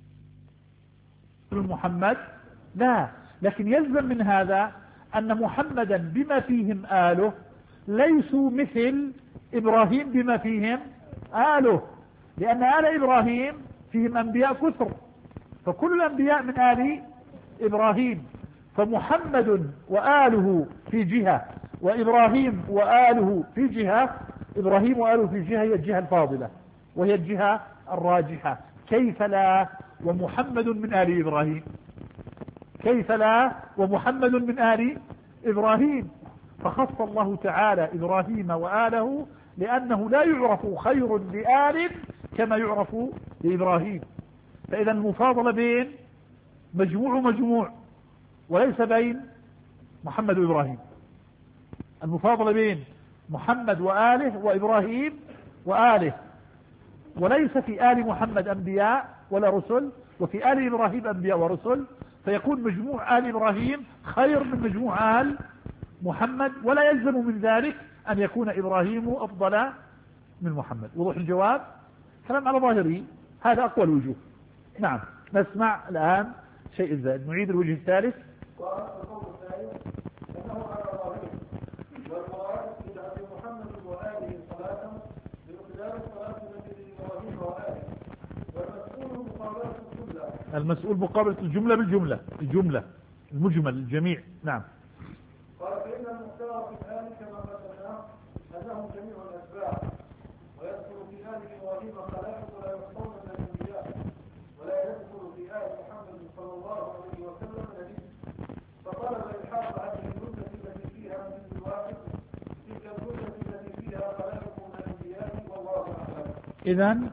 محمد؟ لا، لكن يلزم من هذا أن محمدا بما فيهم آله ليسوا مثل إبراهيم بما فيهم آله، لأن آل إبراهيم فيهم أنبياء كثر، فكل الأنبياء من آل إبراهيم، فمحمد وآله في جهة وإبراهيم وآله في جهة، إبراهيم وآله في جهة هي الجهة الفاضلة وهي الجهة الراجحة. كيف لا ومحمد من آل إبراهيم؟ كيف لا ومحمد من آل إبراهيم؟ فخص الله تعالى إبراهيم وآله لأنه لا يعرف خير لآل كما يعرف لإبراهيم. فإذا المفاضلة بين مجموع ومجموع وليس بين محمد وإبراهيم، المفاضلة بين محمد وآله وإبراهيم وآله، وليس في آل محمد أنبياء ولا رسل، وفي آل إبراهيم أنبياء ورسل، فيكون مجموع آل إبراهيم خير من مجموع آل محمد، ولا يلزم من ذلك أن يكون إبراهيم أفضل من محمد. وضوح الجواب، كلام على ظاهره، هذا أقوى الوجوه. نعم، نسمع الآن شيء زائد، نعيد الوجه الثالث. والقول الثالث أنه على ظاهره، والمراد يجعل محمد وآله صلاة بمقدار صلاة نبيه إبراهيم وآله، والمسؤول مقابلة الجملة. المسؤول مقابلة الجملة بالجملة، الجملة المجمل الجميع. نعم. قال فإن المختار في الآن كما قدمناه أنهم جميع الأتباع، ويدخل في آل إبراهيم خلائق ولا يحصون من الأنبياء، ولا يدخل في آل محمد صلى الله عليه وسلم نبي. فطلب إلحاق هذه الجملة التي فيها من الواحد تلك الجملة التي فيها خلائق من الأنبياء، والله أعلم. إذن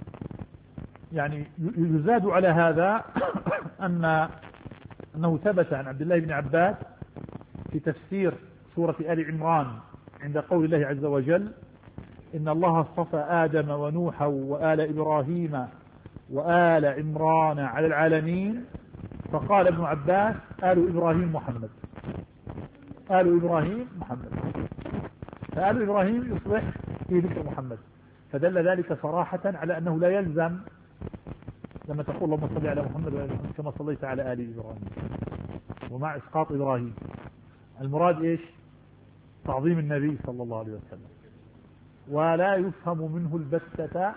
يعني يزاد على هذا أن أنه ثبت عن عبد الله بن عباس في تفسير سورة آل عمران عند قول الله عز وجل إن الله اصطفى آدم ونوحا وآل إبراهيم وآل عمران على العالمين، فقال ابن عباس آل إبراهيم محمد، آل إبراهيم محمد، فآل إبراهيم يصبح في ذكر محمد، فدل ذلك صراحة على أنه لا يلزم لما تقول اللهم صل على محمد وآل محمد كما صليت على آل إبراهيم ومع إسقاط إبراهيم. المراد إيش؟ تعظيم النبي صلى الله عليه وسلم، ولا يفهم منه البتة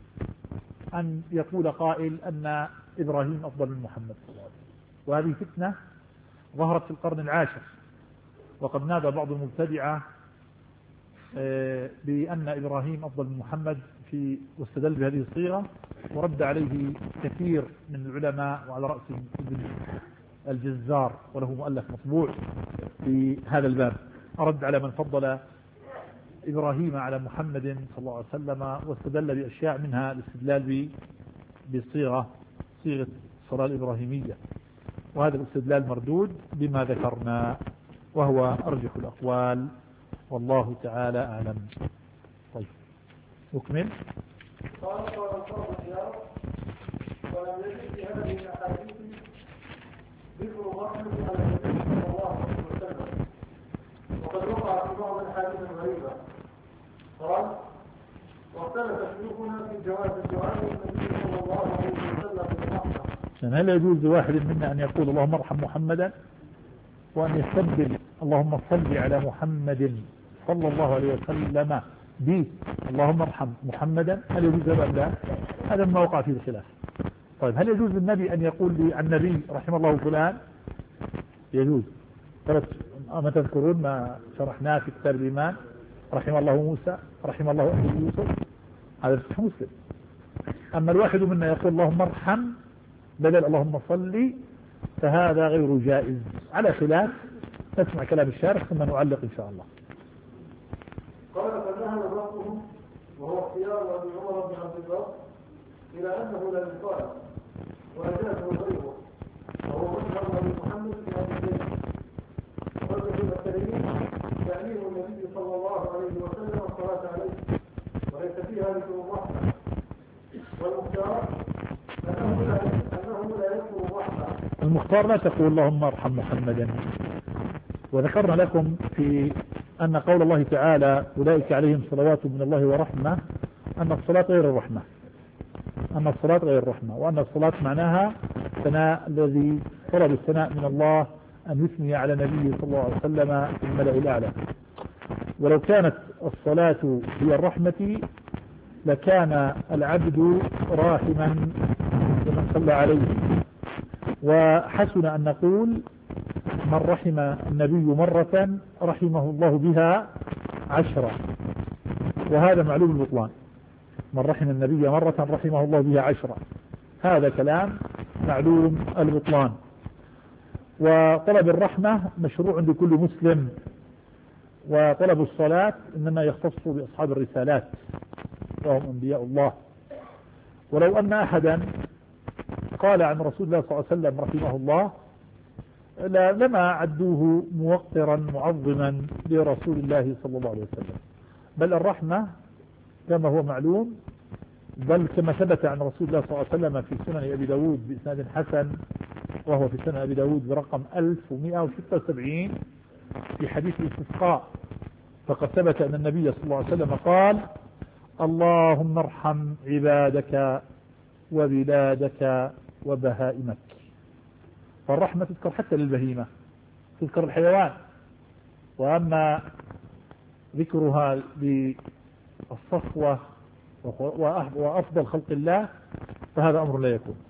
أن يقول قائل أن إبراهيم أفضل من محمد صلى الله عليه وسلم. وهذه فتنة ظهرت في القرن العاشر، وقد نادى بعض المبتدعة بأن إبراهيم أفضل من محمد في واستدل بهذه الصيغة، ورد عليه كثير من العلماء، وعلى رأسهم ابن الجزار وله مؤلف مطبوع في هذا الباب، رد على من فضل إبراهيم على محمد صلى الله عليه وسلم واستدل بأشياء منها الاستدلال بصيغة صيغة الصلاة الإبراهيمية، وهذا الاستدلال مردود بما ذكرنا وهو أرجح الأقوال والله تعالى أعلم. طيب نكمل. قال قال القاضي عياض ولم يجد في هذه الأحاديث ذكر الرحمة على النبي صلى الله عليه وسلم، وقد وقع في بعض الأحاديث الغريبة. قال واختلف شيوخنا في جواز الدعاء للنبي صلى الله عليه وسلم بالرحمة. هل يجوز لواحد منا أن يقول اللهم ارحم محمدا وأن يستبدل اللهم صل على محمد صلى الله عليه وسلم به اللهم ارحم محمدا؟ هل يجوز هذا أم لا؟ هذا ما وقع فيه الخلاف. طيب هل يجوز للنبي أن يقول لي عن النبي رحم الله فلان؟ يجوز. أما تذكرون ما شرحناه في كتاب الإيمان رحم الله موسى رحم الله أبي يوسف، هذا في مسلم. أما الواحد منا يقول اللهم ارحم بدل اللهم صل فهذا غير جائز، على خلاف. نسمع كلام الشارح ثم نعلق إن شاء الله. قال فذهب بعضهم وهو اختيار أبي عمر بن عبد البر إلى أنه لا يقال وأجازه غيره، وهو مذهب أبي محمد بن أبي زيد. وقال في الترمذي تعليم النبي صلى الله عليه وسلم الصلاة عليه وليس فيها ذكر الرحمة، والمختار أنه لا أنه لا يذكر الرحمة. المختار لا تقول اللهم ارحم محمدا. وذكرنا لكم في أن قول الله تعالى أولئك عليهم صلوات من الله ورحمة أن الصلاة غير الرحمة، أن الصلاة غير الرحمة، وأن الصلاة معناها ثناء الذي طلب الثناء من الله أن يثني على نبيه صلى الله عليه وسلم في الملأ الأعلى. ولو كانت الصلاة هي الرحمة لكان العبد راحما لمن صلى عليه. وحسن أن نقول من رحم النبي مرة رحمه الله بها عشرة، وهذا معلوم البطلان. من رحم النبي مرة رحمه الله بها عشرة، هذا كلام معلوم البطلان. وطلب الرحمة مشروع لكل مسلم، وطلب الصلاة إنما يختص بأصحاب الرسالات وهم أنبياء الله. ولو أن أحدا قال عن رسول الله صلى الله عليه وسلم رحمه الله لما عدوه موقرا معظما لرسول الله صلى الله عليه وسلم. بل الرحمة كما هو معلوم، بل كما ثبت عن رسول الله صلى الله عليه وسلم في سنن أبي داود بإسناد حسن، وهو في سنن أبي داود برقم ألف ومئة وستة وسبعين في حديث الاستسقاء، فقد ثبت أن النبي صلى الله عليه وسلم قال اللهم ارحم عبادك وبلادك وبهائمك. فالرحمة تذكر حتى للبهيمة، تذكر الحيوان. وأما ذكرها للصفوة وأفضل خلق الله فهذا أمر لا يكون.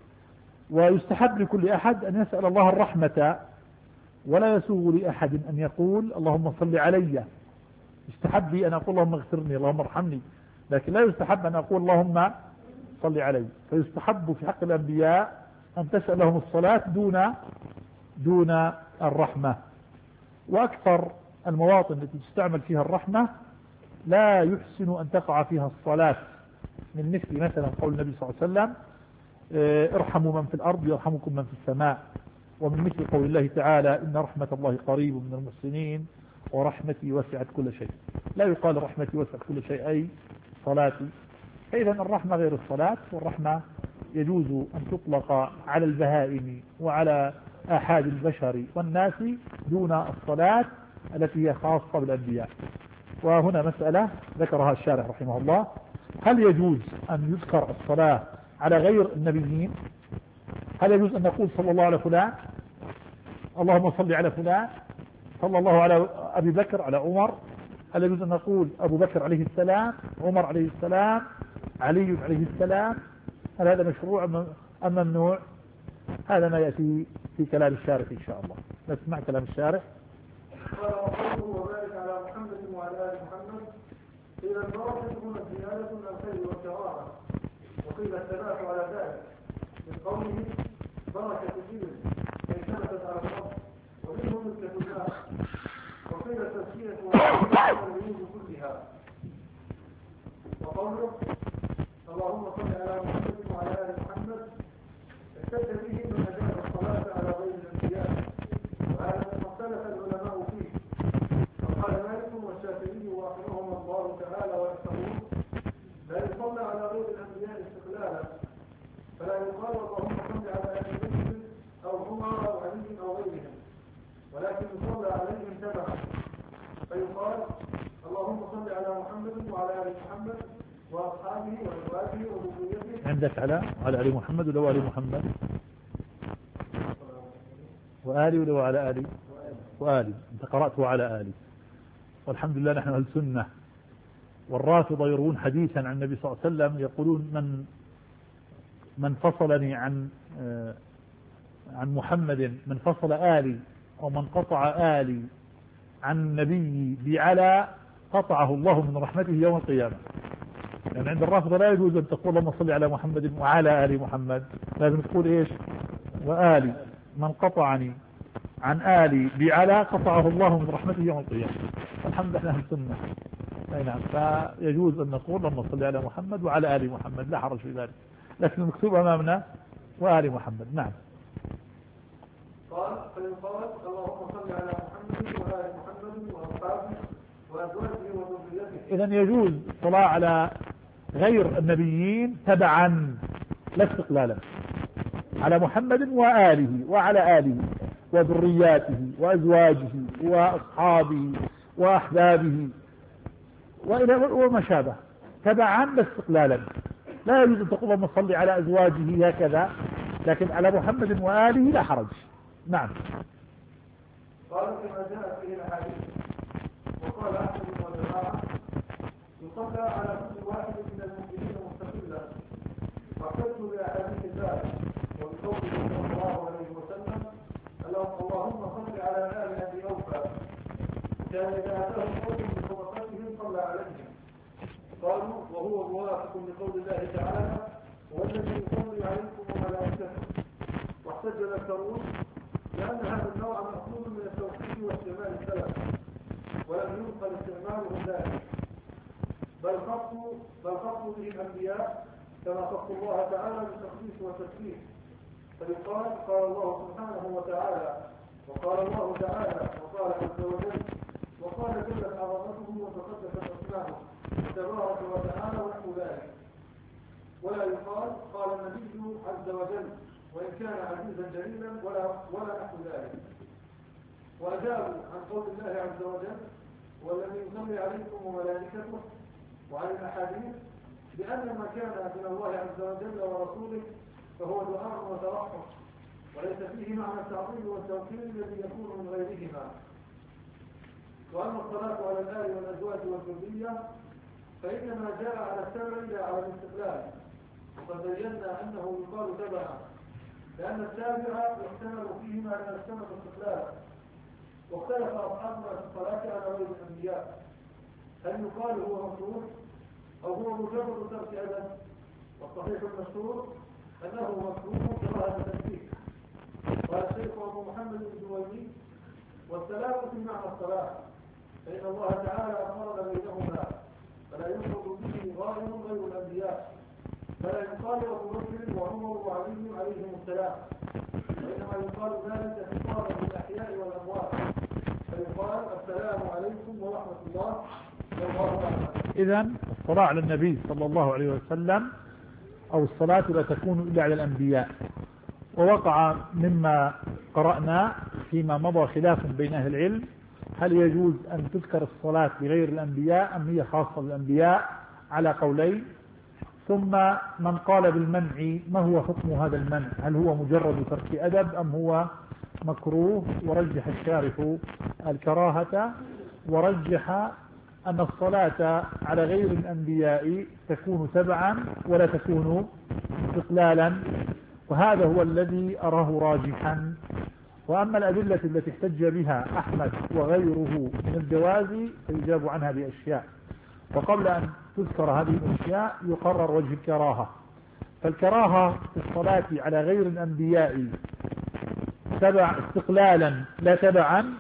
ويستحب لكل أحد أن يسأل الله الرحمة، ولا يسوغ لأحد أن يقول اللهم صل علي. يستحب لي أن أقول اللهم اغفرني اللهم ارحمني، لكن لا يستحب أن أقول اللهم صل علي. فيستحب في حق الأنبياء أن تسأل لهم الصلاة دون دون الرحمة. وأكثر المواطن التي تستعمل فيها الرحمة لا يحسن أن تقع فيها الصلاة، من مثل مثلا قول النبي صلى الله عليه وسلم ارحموا من في الأرض يرحمكم من في السماء، ومن مثل قول الله تعالى إن رحمة الله قريب من المحسنين ورحمتي وسعت كل شيء. لا يقال رحمتي وسعت كل شيء أي صلاتي. فإذا الرحمة غير الصلاة، والرحمة يجوز أن تطلق على البهائم وعلى آحاد البشر والناس دون الصلاة التي هي خاصة بالأنبياء. وهنا مسألة ذكرها الشارح رحمه الله: هل يجوز أن يذكر الصلاة على غير النبيين؟ هل يجوز أن نقول صلى الله على فلان، اللهم صل على فلان، صلى الله على أبي بكر على عمر؟ هل يجوز أن نقول أبو بكر عليه السلام، عمر عليه السلام، علي عليه السلام؟ هل هذا مشروع أم ممنوع؟ هذا ما يأتي في كلام الشارح إن شاء الله. نسمع كلام الشارح. قال وقوله وبارك على محمد وعلى آل محمد، قيل البركة هنا زيادة الخير والكرامة، وقيل الثبات على ذلك من قوله بركة الإبل أي ثبتت على الأرض، ومنه مثل الله، وقيل التزكية والعلوم كلها، قوله اللهم صل على محمد وعلى آل محمد احتج به من أجاب الصلاة على غير الأنبياء، وهذا ما اختلف العلماء فيه. فقال مالك والشافعي رحمهما الله تعالى ويحفظون لا يصلى على غير الأنبياء استقلالا، فلا يقال اللهم صل على آل بكر أو عمر أو علي أو غيرهم، ولكن يصلى عليهم تبعا، فيقال اللهم صل على محمد وعلى آل محمد وأصحابه وأزواجه وذريته. عندك على على آل محمد ولو آل محمد وآلي ولو على آلي وآلي، أنت قرأته على آلي. والحمد لله نحن أهل سنة. والرافضة يروون حديثا عن النبي صلى الله عليه وسلم يقولون من من فصلني عن عن محمد، من فصل آلي أو من قطع آلي عن النبي بعلى قطعه الله من رحمته يوم القيامة. يعني عند الرافضة لا يجوز أن تقول اللهم صل على محمد وعلى آل محمد، لازم تقول إيش؟ وآلي، من قطعني عن آلي بعلى قطعه الله من رحمته يوم القيامة. الحمد لله أهل السنة. أي نعم، فيجوز أن نقول اللهم صل على محمد وعلى آل محمد، لا حرج في ذلك، لكن المكتوب أمامنا وآل محمد. نعم. قال فيقال اللهم صل على محمد وآل محمد وأصحابه وأزواجه وذريته. إذن يجوز الصلاة على غير النبيين تبعا لا استقلالا، على محمد وآله وعلى آله وذرياته وأزواجه وأصحابه وأحبابه وما شابه، تبعا لا استقلالا. لا يجوز أن تقول اللهم صل على أزواجه هكذا، لكن على محمد وآله لا حرج. نعم. قال كما جاء فيه الحديث، وقال أحمد والجماعة يصلى على كل واحد من المسلمين مستقلا، واحتجوا بأحاديث ذلك وبقوله صلى الله عليه وسلم اللهم صل على آل أبي أوفى، كان إذا أتاهم قوم بطبقتهم صلى عليهم. قالوا وهو موافق لقول الله تعالى والذي يصلي عليكم وملائكته، واحتج الأكثرون لأن هذا النوع مأخوذ من التوحيد واستعمال السلف، ولم ينقل استعماله ذلك، بل خصوا بل خصوا به الأنبياء كما خصوا الله تعالى بالتخصيص والتسبيح. فيقال قال الله سبحانه وتعالى، وقال الله تعالى، وقال عز وجل، وقال جلت عظمته وتقدست أسماؤه تبارك وتعالى ونحو ذلك. ولا يقال قال النبي عز وجل وإن كان عزيزا جليلا ولا ولا نحو ذلك. وأجابوا عن قول الله عز وجل والذي يصلي عليكم وملائكته وعن الأحاديث بأن ما كان من الله عز وجل ورسوله فهو دعاء وترحم، وليس فيه معنى التعظيم والتوكيل الذي يكون من غيرهما. وأما الصلاة على الآل والأزواج والذرية فإنما جاء على التبع لا على الاستقلال، وقد بينا أنه يقال تبعا لأن التابع يحتمل فيهما أن يحتمل استقلالا. واختلف أصحابنا في الصلاة على غير الأنبياء، هل يقال هو مكروه أو هو مجرد ترك أدب؟ والصحيح المشهور أنه مكروه كراهة التنفيذ. قال الشيخ أبو محمد الجويني والسلام في معنى الصلاة، فإن الله تعالى أمر بينهما فلا يفرض به غائر غير الأنبياء، فلا يقال أبو بكر وعمر وعلي عليهم السلام، وإنما يقال ذلك في طالب الأحياء والأموات، فيقال السلام عليكم ورحمة الله والله أعلم. إذن الصلاة على النبي صلى الله عليه وسلم أو الصلاة لا تكون إلا على الأنبياء. ووقع مما قرأنا فيما مضى خلاف بين أهل العلم هل يجوز أن تذكر الصلاة بغير الأنبياء أم هي خاصة بالأنبياء على قولين. ثم من قال بالمنع ما هو حكم هذا المنع، هل هو مجرد ترك أدب أم هو مكروه؟ ورجح الشارح الكراهة، ورجح أن الصلاة على غير الأنبياء تكون تبعا ولا تكون استقلالا، وهذا هو الذي أراه راجحا. وأما الأدلة التي احتج بها أحمد وغيره من الجواز فيجاب عنها بأشياء، وقبل أن تذكر هذه الأشياء يقرر وجه الكراهة. فالكراهة في الصلاة على غير الأنبياء تبع استقلالا لا تبعا.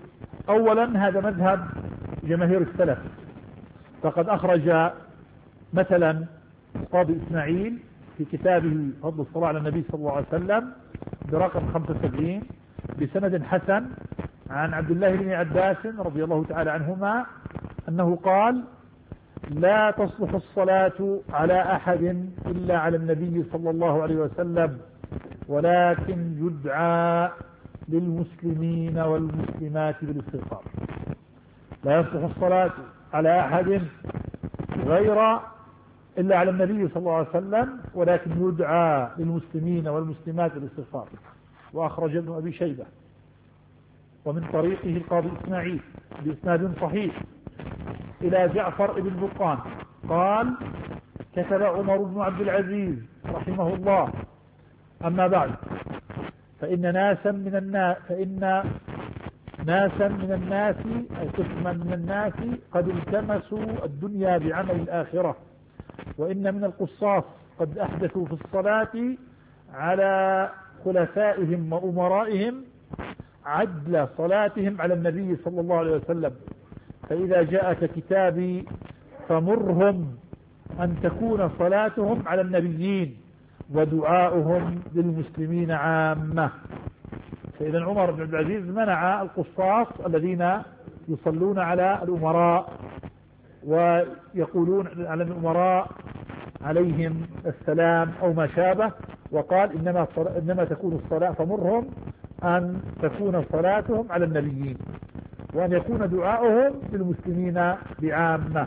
أولا هذا مذهب جماهير السلف، فقد أخرج مثلا قاضي إسماعيل في كتابه فضل الصلاة على النبي صلى الله عليه وسلم برقم خمسة وسبعين بسند حسن عن عبد الله بن عباس رضي الله تعالى عنهما أنه قال: لا تصلح الصلاة على أحد إلا على النبي صلى الله عليه وسلم، ولكن يدعى للمسلمين والمسلمات بالاستغفار. لا يصلح الصلاة على أحد غير إلا على النبي صلى الله عليه وسلم، ولكن يدعى للمسلمين والمسلمات بالاستغفار. وأخرج ابن أبي شيبة ومن طريقه القاضي إسماعيل بإسناد صحيح إلى جعفر بن برقان قال: كتب عمر بن عبد العزيز رحمه الله: أما بعد، فإن ناسا من الناس فإن ناسا من الناس أي قسما من الناس قد التمسوا الدنيا بعمل الآخرة، وإن من القصاص قد أحدثوا في الصلاة على خلفائهم وأمرائهم عدل صلاتهم على النبي صلى الله عليه وسلم، فإذا جاءك كتابي فمرهم أن تكون صلاتهم على النبيين ودعاؤهم للمسلمين عامة. فإذا عمر بن عبد العزيز منع القصاص الذين يصلون على الأمراء ويقولون على الأمراء عليهم السلام أو ما شابه، وقال: إنما, إنما تكون الصلاة فمرهم أن تكون صلاتهم على النبيين وأن يكون دعاؤهم للمسلمين بعامة.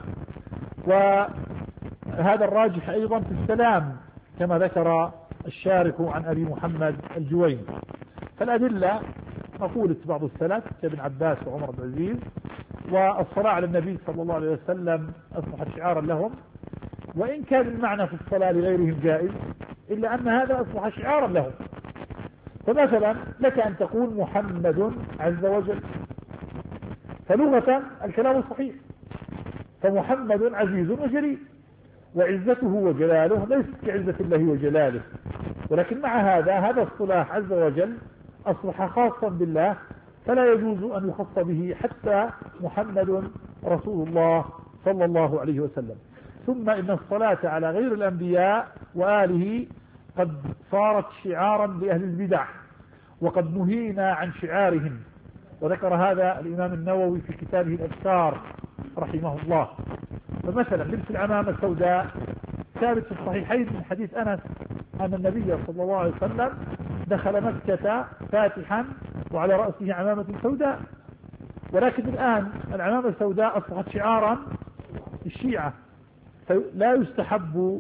وهذا الراجح أيضا في السلام كما ذكر الشارح عن أبي محمد الجويني. فالأدلة مقولة بعض السلف كابن عباس وعمر بن العزيز، والصلاة على النبي صلى الله عليه وسلم أصبحت شعارا لهم، وإن كان المعنى في الصلاة لغيرهم جائز إلا أن هذا أصبح شعارا لهم. فمثلا لك أن تقول محمد عز وجل، فلغة الكلام صحيح، فمحمد عزيز وجليل، وعزته وجلاله ليست كعزة الله وجلاله، ولكن مع هذا هذا الصلاح عز وجل أصبح خاصا بالله، فلا يجوز أن يخص به حتى محمد رسول الله صلى الله عليه وسلم. ثم إن الصلاة على غير الأنبياء وآله قد صارت شعارا لأهل البدع، وقد نهينا عن شعارهم، وذكر هذا الإمام النووي في كتابه الأذكار رحمه الله. فمثلا لبس العمامة السوداء ثابت في الصحيحين من حديث أنس أن النبي صلى الله عليه وسلم دخل مكة فاتحا وعلى رأسه عمامة سوداء، ولكن الآن العمامة السوداء أصبحت شعارا الشيعة، فلا يستحب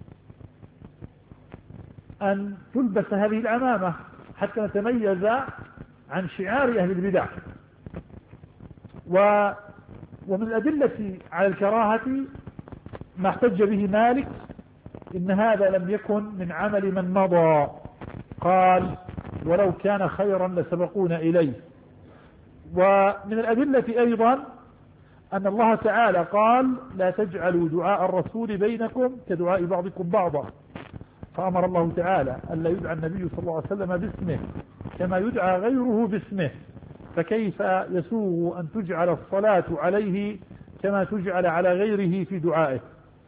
أن تلبس هذه العمامة حتى نتميز عن شعار أهل البدع. و ومن الأدلة على الكراهة ما احتج به مالك: إن هذا لم يكن من عمل من مضى، قال: ولو كان خيرا لسبقونا إليه. ومن الأدلة أيضا أن الله تعالى قال: لا تجعلوا دعاء الرسول بينكم كدعاء بعضكم بعضا، فأمر الله تعالى أن لا يدعى النبي صلى الله عليه وسلم باسمه كما يدعى غيره باسمه، فكيف يسوغ أن تجعل الصلاة عليه كما تجعل على غيره في دعائه.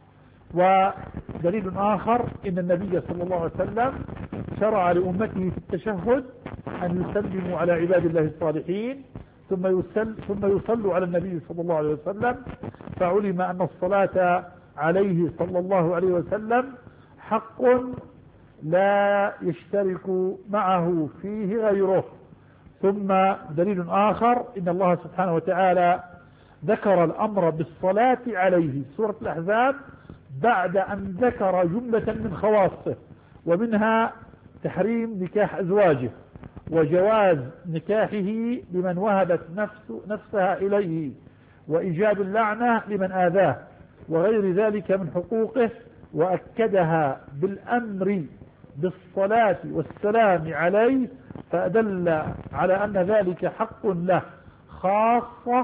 ودليل آخر: إن النبي صلى الله عليه وسلم شرع لأمته في التشهد أن يسلموا على عباد الله الصالحين ثم يسل ثم يصلوا على النبي صلى الله عليه وسلم، فعلم أن الصلاة عليه صلى الله عليه وسلم حق لا يشترك معه فيه غيره. ثم دليل آخر: إن الله سبحانه وتعالى ذكر الأمر بالصلاة عليه سورة الأحزاب بعد أن ذكر جملة من خواصه، ومنها تحريم نكاح أزواجه وجواز نكاحه لمن وهبت نفس نفسها إليه وإيجاب اللعنة لمن آذاه وغير ذلك من حقوقه، وأكدها بالأمر بالصلاة والسلام عليه، فأدل على أن ذلك حق له خاصة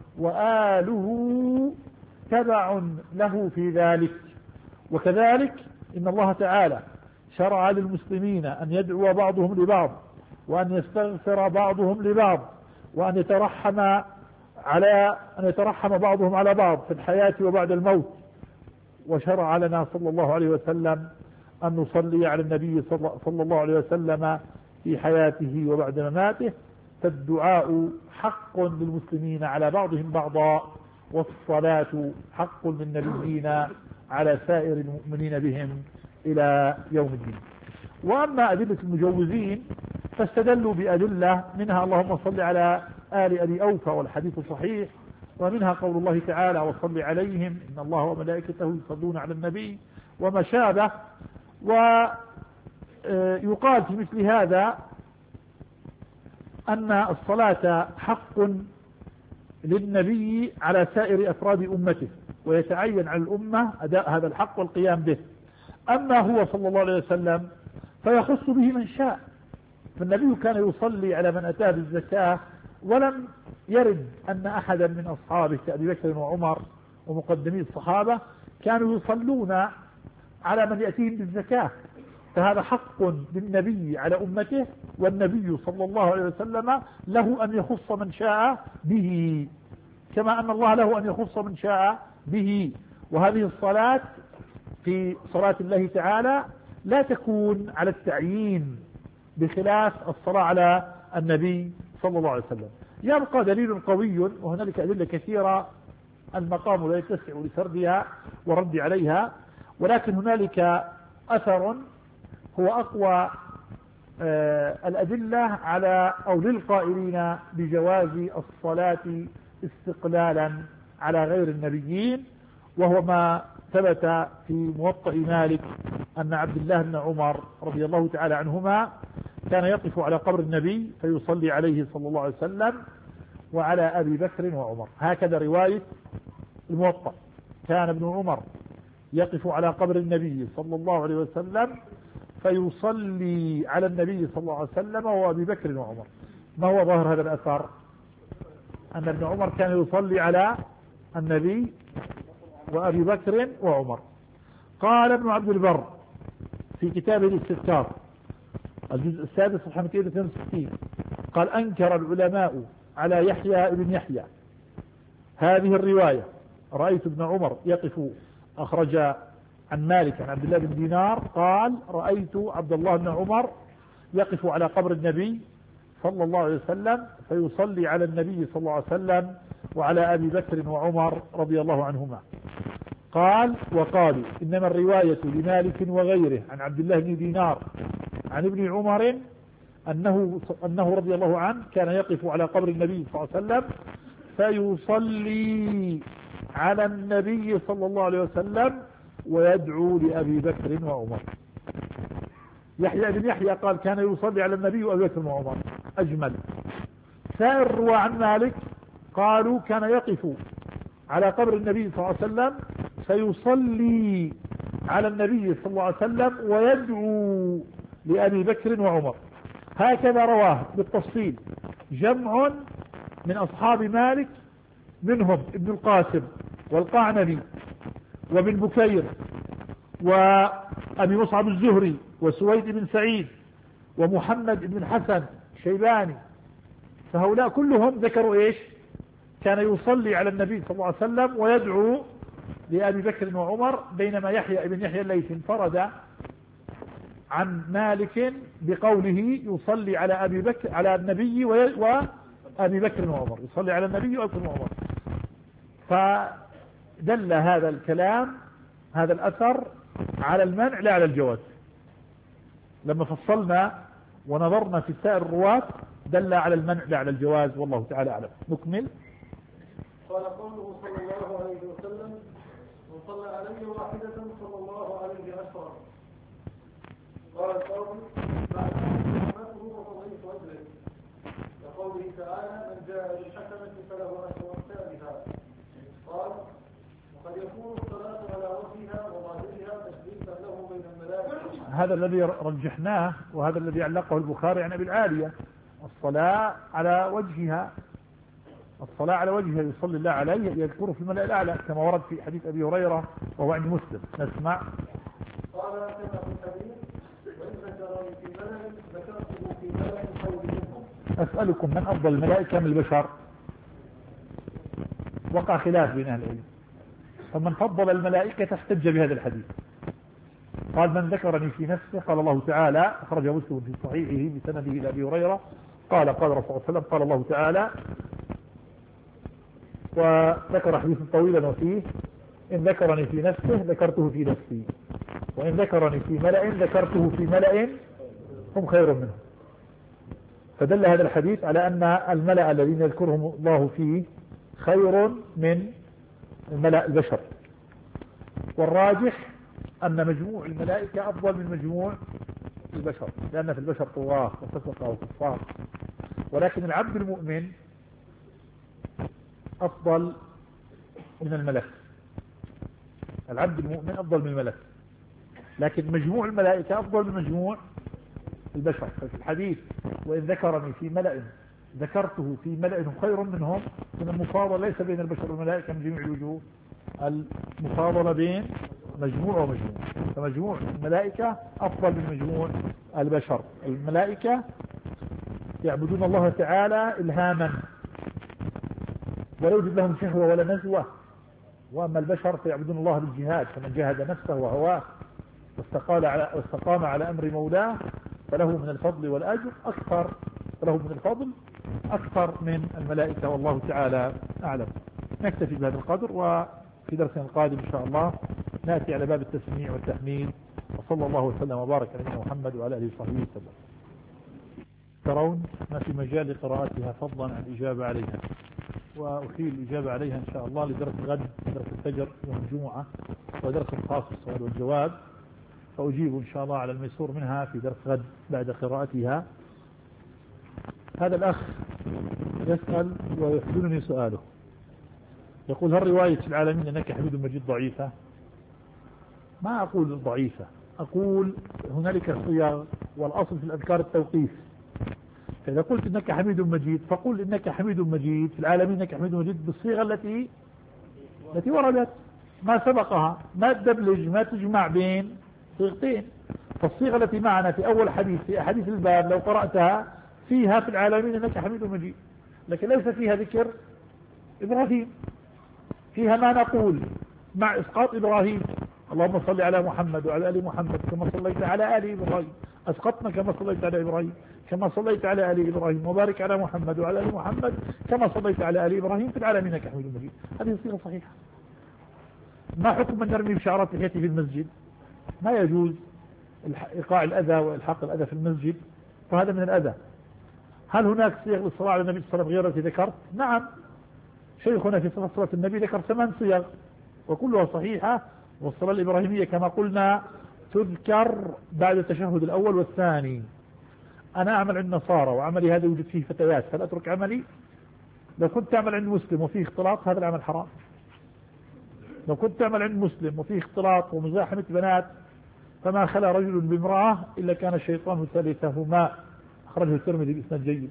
وآله تبع له في ذلك. وكذلك إن الله تعالى شرع للمسلمين أن يدعو بعضهم لبعض، وأن يستغفر بعضهم لبعض، وأن يترحم على أن يترحم بعضهم على بعض في الحياة وبعد الموت، وشرع لنا صلى الله عليه وسلم أن نصلي على النبي صلى الله عليه وسلم في حياته وبعد مماته، فالدعاء حق للمسلمين على بعضهم بعضا، والصلاة حق للنبيين على سائر المؤمنين بهم إلى يوم الدين. وأما أدلة المجوزين فاستدلوا بأدلة منها اللهم صل على آل أبي أوفى والحديث صحيح، ومنها قول الله تعالى وصل عليهم إن الله وملائكته يصلون على النبي وما شابه. ويقال في مثل هذا أن الصلاة حق للنبي على سائر أفراد أمته، ويتعين على الأمة أداء هذا الحق والقيام به. أما هو صلى الله عليه وسلم فيخص به من شاء، فالنبي كان يصلي على من أتاه بالزكاة، ولم يرد أن أحدا من أصحابه كأبي بكر وعمر ومقدمي الصحابة كانوا يصلون على من يأتيهم بالزكاة، فهذا حق للنبي على أمته، والنبي صلى الله عليه وسلم له أن يخص من شاء به، كما أن الله له أن يخص من شاء به. وهذه الصلاة في صلاة الله تعالى لا تكون على التعيين بخلاف الصلاة على النبي صلى الله عليه وسلم. يبقى دليل قوي، وهنالك أدلة كثيرة المقام لا يتسع لسردها ورد عليها، ولكن هنالك أثر هو أقوى الأدلة على أو للقائلين بجواز الصلاة استقلالا على غير النبيين، وهو ما ثبت في موطأ مالك أن عبد الله بن عمر رضي الله تعالى عنهما كان يقف على قبر النبي فيصلي عليه صلى الله عليه وسلم وعلى أبي بكر وعمر. هكذا رواية الموطأ، كان ابن عمر يقف على قبر النبي صلى الله عليه وسلم فيصلي على النبي صلى الله عليه وسلم وأبي بكر وعمر. ما هو ظاهر هذا الأثر؟ أن ابن عمر كان يصلي على النبي وأبي بكر وعمر. قال ابن عبد البر في كتابه الاستذكار الجزء السادس صفحة مئتين واثنين وستين قال أنكر العلماء على يحيى ابن يحيى هذه الرواية، رأيت ابن عمر يقف، أخرج عن مالك عن عبد الله بن دينار قال رأيت عبد الله بن عمر يقف على قبر النبي صلى الله عليه وسلم فيصلي على النبي صلى الله عليه وسلم وعلى أبي بكر وعمر رضي الله عنهما. قال وقالوا إنما الرواية لمالك وغيره عن عبد الله بن دينار عن ابن عمر أنه, أنه رضي الله عنه كان يقف على قبر النبي صلى الله عليه وسلم فيصلي على النبي صلى الله عليه وسلم ويدعو لأبي بكر وعمر. يحيى بن يحيى قال كان يصلي على النبي وأبي بكر وعمر أجمل. سائر الرواة عن مالك قالوا كان يقف على قبر النبي صلى الله عليه وسلم فيصلي على النبي صلى الله عليه وسلم ويدعو لأبي بكر وعمر. هكذا رواه بالتفصيل جمع من أصحاب مالك، منهم ابن القاسم والقعنبي وابن بكير وأبي مصعب الزهري وسويد بن سعيد ومحمد بن الحسن شيباني، فهؤلاء كلهم ذكروا إيش؟ كان يصلي على النبي صلى الله عليه وسلم ويدعو لأبي بكر وعمر، بينما يحيى بن يحيى الليثي انفرد عن مالك بقوله يصلي على أبي بكر على النبي وأبي بكر وعمر، يصلي على النبي وأبي بكر وعمر. فدل هذا الكلام هذا الأثر على المنع لا على الجواز. لما فصلنا ونظرنا في سائر الرواة دل على المنع لا على الجواز، والله تعالى أعلم. نكمل. قال قوله صلى الله عليه وسلم وصلى عليه واحدة صلى الله عليه عشرا. قال القاضي بعد رحمته وفضيت وجهه لقوله تعالى من جاء بالحسنة فله عشر أمثالها. قال وقد يكون الصلاة على وجهها وظاهرها تشبيها له بين الملائكة. هذا الذي رجحناه وهذا الذي علقه البخاري عن أبي العالية، الصلاة على وجهها، الصلاة على وجهها يصلي الله عليه يذكره في الملأ الأعلى كما ورد في حديث أبي هريرة وهو عند مسلم. نسمع. قال كما في الحديث وإن ذكرني في ملأ ذكرته في ملأ خير منهم. أسألكم من أفضل الملائكة من البشر؟ وقع خلاف بين أهل العلم. فمن فضل الملائكة احتج بهذا الحديث. قال من ذكرني في نفسه قال الله تعالى، أخرجه مسلم في صحيحه بسنده إلى أبي هريرة قال قال رسول الله صلى الله عليه وسلم قال الله تعالى، وذكر حديث طويلا وفيه إن ذكرني في نفسه ذكرته في نفسي، وإن ذكرني في ملأ ذكرته في ملأ هم خير منه. فدل هذا الحديث على أن الملأ الذين يذكرهم الله فيه خير من الملأ البشر. والراجح أن مجموع الملائكة أفضل من مجموع البشر، لأن في البشر طغاة وفسقة وكفار، ولكن العبد المؤمن أفضل من الملك. العبد المؤمن أفضل من الملك، لكن مجموع الملائكة أفضل من مجموع البشر. ففي الحديث وإن ذكرني في ملأ ذكرته في ملأ خير منهم، من المفاضلة ليس بين البشر والملائكة من جميع الوجوه، المفاضلة بين مجموع ومجموع. فمجموع الملائكة أفضل من مجموع البشر. الملائكة يعبدون الله تعالى إلهاما ولا يوجد لهم شهوة ولا نزوة، وأما البشر فيعبدون الله بالجهاد، فمن جاهد نفسه وهواه واستقال على واستقام على أمر مولاه فله من الفضل والأجر أكثر فله من الفضل أكثر من الملائكة، والله تعالى أعلم. نكتفي بهذا القدر، وفي درسنا القادم إن شاء الله نأتي على باب التسميع والتحميد، وصلى الله وسلم وبارك على نبينا محمد وعلى آله وصحبه وسلم. ترون ما في مجال لقراءتها فضلا عن الإجابة عليها، وأحيل الإجابة عليها إن شاء الله لدرس غد، درس الفجر يوم الجمعة، ودرس خاص السؤال والجواب، فأجيب إن شاء الله على الميسور منها في درس غد بعد قراءتها. هذا الأخ يسأل ويحزنني سؤاله، يقول هل رواية العالمين أنك حميد مجيد ضعيفة؟ ما أقول ضعيفة، أقول هنالك صيغ، والأصل في الأذكار التوقيف. فإذا قلت إنك حميد مجيد فقل إنك حميد مجيد في العالمين، إنك حميد مجيد بالصيغة التي التي وردت، ما سبقها، ما تدبلج، ما تجمع بين صيغتين. فالصيغة التي معنا في أول حديث في أحاديث الباب لو قرأتها فيها في العالمين إنك حميد مجيد، لكن ليس فيها ذكر إبراهيم، فيها ما نقول مع إسقاط إبراهيم، اللهم صل على محمد وعلى آل محمد كما صليت على آل إبراهيم، أسقطنا كما صليت على إبراهيم كما صليت على آل إبراهيم، وبارك على محمد وعلى آل محمد كما صليت على آل إبراهيم في العالمين إنك حميد مجيد. هذه صيغة صحيحة. ما حكم من يرمي بشعرات لحيته في المسجد؟ ما يجوز إيقاع الأذى وإلحاق الأذى في المسجد، فهذا من الأذى. هل هناك صيغ للصلاة على النبي صلى الله عليه وسلم غير التي ذكرت؟ نعم، شيخنا في صفة صلاة النبي ذكر ثمان صيغ وكلها صحيحة، والصلاة الإبراهيمية كما قلنا تذكر بعد التشهد الأول والثاني. أنا أعمل عند نصارى وعملي هذا يوجد فيه فتيات، هل أترك عملي؟ لو كنت أعمل عند مسلم وفيه اختلاط هذا العمل حرام. لو كنت أعمل عند مسلم وفيه اختلاط ومزاحمة بنات فما خلا رجل بامرأة إلا كان الشيطان ثالثهما، أخرجه الترمذي بإسناد جيد.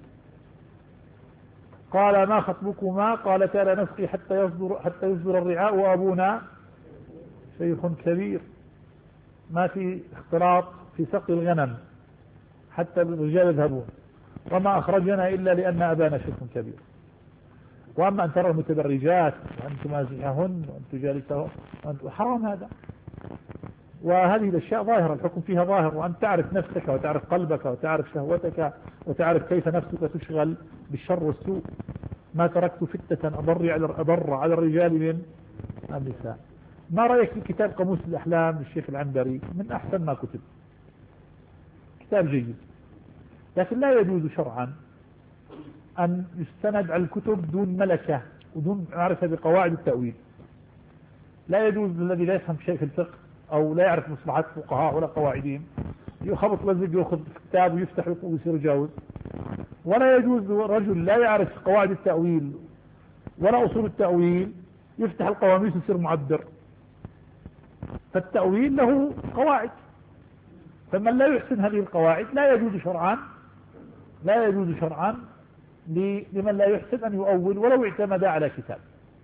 قال ما خطبكما؟ قالتا لا نسقي حتى يصدر حتى يصدر الرعاء وأبونا شيخ كبير. ما في اختلاط في سقي الغنم حتى الرجال يذهبون، وما أخرجنا إلا لأن أبانا شيخ كبير. وأما أن ترى المتبرجات وأن تمازحهن وأن تجالسهن حرام هذا. وهذه الأشياء ظاهرة، الحكم فيها ظاهر، وأن تعرف نفسك وتعرف قلبك وتعرف شهوتك وتعرف كيف نفسك تشغل بالشر والسوء. ما تركت فتة أضر على أضر على الرجال من النساء. ما رأيك في كتاب قاموس الأحلام للشيخ العنبري؟ من أحسن ما كتب، كتاب جيد، لكن لا يجوز شرعا أن يستند على الكتب دون ملكة ودون معرفة بقواعد التأويل. لا يجوز للذي لا يفهم شيء في الفقه أو لا يعرف مصطلحات الفقهاء ولا قواعدهم يخبط لزق يأخذ كتاب ويفتح ويصير يجاوز. ولا يجوز رجل لا يعرف قواعد التأويل ولا أصول التأويل يفتح القواميس ويصير معبر. فالتأويل له قواعد، فمن لا يحسن هذه القواعد لا يجوز شرعا لا يجوز شرعا لمن لا يحسن أن يؤول ولو اعتمد على كتاب.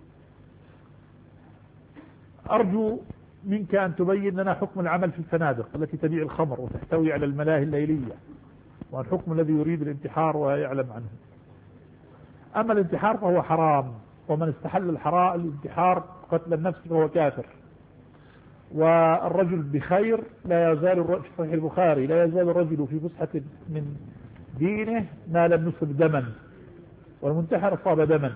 أرجو منك أن تبين لنا حكم العمل في الفنادق التي تبيع الخمر وتحتوي على الملاهي الليلية، والحكم الذي يريد الانتحار ويعلم عنه. أما الانتحار فهو حرام ومن استحل الحرام الانتحار قتل النفس فهو كافر. والرجل بخير لا يزال الرجل في صحيح البخاري لا يزال الرجل في فسحة من دينه ما لم يصب دما، والمنتحر أصاب دما.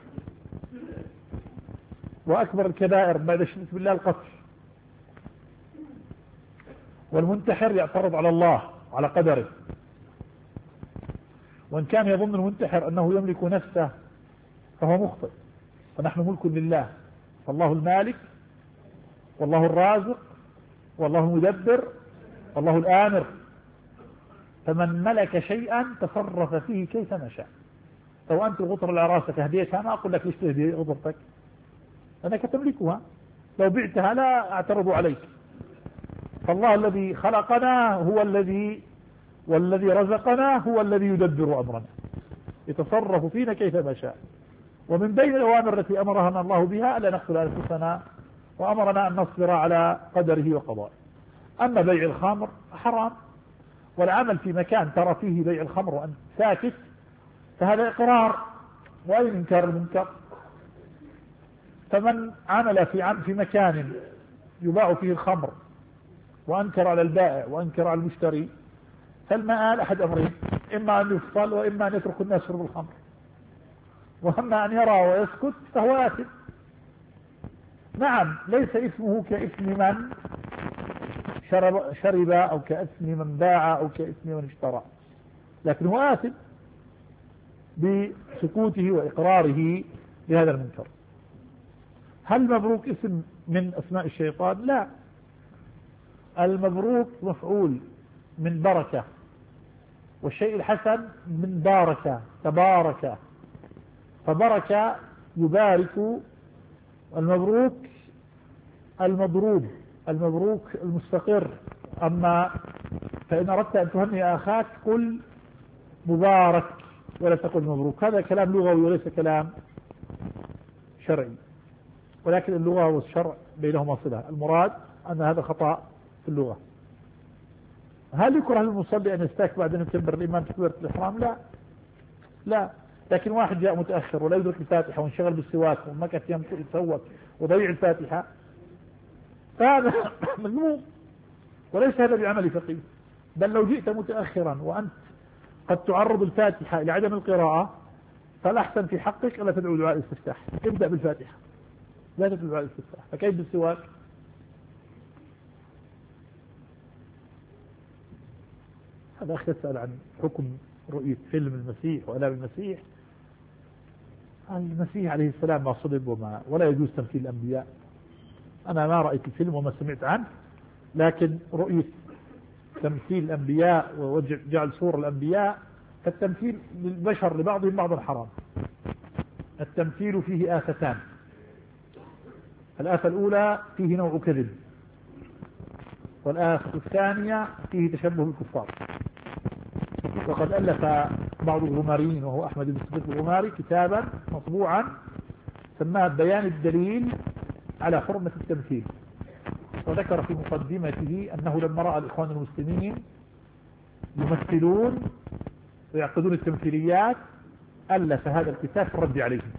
وأكبر الكبائر بعد الشرك بالله القتل، والمنتحر يعترض على الله على قدره، وإن كان يظن المنتحر أنه يملك نفسه فهو مخطئ، فنحن ملك لله، فالله المالك والله الرازق والله المدبر والله الآمر، فمن ملك شيئا تصرف فيه كيف ما شاء. لو أنت الغطر العراسة هديتها ما أقول لك ليش تهدي غطرتك، أنك تملكها، لو بعتها لا أعترض عليك. فالله الذي خلقنا هو الذي والذي رزقنا هو الذي يدبر أمرنا، يتصرف فينا كيف ما شاء. ومن بين الأوامر التي أمرنا الله بها ألا نقتل أنفسنا، وأمرنا أن نصبر على قدره وقضائه. أما بيع الخمر حرام، والعمل في مكان ترى فيه بيع الخمر وأنت ساكت فهذا إقرار، وأين إنكار المنكر؟ فمن عمل في عم في مكان يباع فيه الخمر وأنكر على البائع وأنكر على المشتري فالمآل أحد أمرين، إما أن يفصل وإما أن يترك الناس شرب الخمر، وأما أن يرى ويسكت فهو آثم. نعم ليس اسمه كاسم من شرب, شرب أو كاسم من باع أو كاسم من اشترى، لكن هو آثم بسكوته وإقراره بهذا المنكر. هل مبروك اسم من أسماء الشيطان؟ لا، المبروك مفعول من بركة، والشيء الحسن من باركة تبارك، فبركة يبارك. المبروك المضروب، المبروك المستقر. أما فإن أردت أن تهنئ أخاك قل مبارك ولا تقل مبروك، هذا كلام لغوي وليس كلام شرعي، ولكن اللغة والشرع بينهما صلة. المراد أن هذا خطأ في اللغة. هل يكره للمصلي أن يستاك بعد أن يكبر الإمام تكبيرة الإحرام؟ لا لا، لكن واحد جاء متأخر ولا يدرك الفاتحة وانشغل بالسواك ومكث يتسوك وضيع الفاتحة فهذا مذموم، وليس هذا بعمل فقيه. بل لو جئت متأخرا وأنت قد تعرض الفاتحة إلى عدم القراءة فالأحسن في حقك ألا تدعو دعاء الاستفتاح، ابدأ بالفاتحة لا تدعو دعاء الاستفتاح. فكيف بالسواك؟ هذا أخي يسأل عن حكم رؤية فيلم المسيح وألام المسيح. المسيح عليه السلام ما صلب وما ولا يجوز تمثيل الأنبياء. أنا ما رأيت الفيلم وما سمعت عنه، لكن رؤية تمثيل الأنبياء وجعل صور الأنبياء فالتمثيل للبشر لبعضهم بعضا حرام. التمثيل فيه آفتان، الآفة الأولى فيه نوع كذب، والآفة الثانية فيه تشبه بالكفار. وقد ألف بعض الغماريين وهو أحمد بن صديق الغماري كتابا مطبوعا سماه بيان الدليل على حرمة التمثيل، وذكر في مقدمته أنه لما رأى الإخوان المسلمين يمثلون ويعقدون التمثيليات ألف هذا الكتاب في الرد عليهم،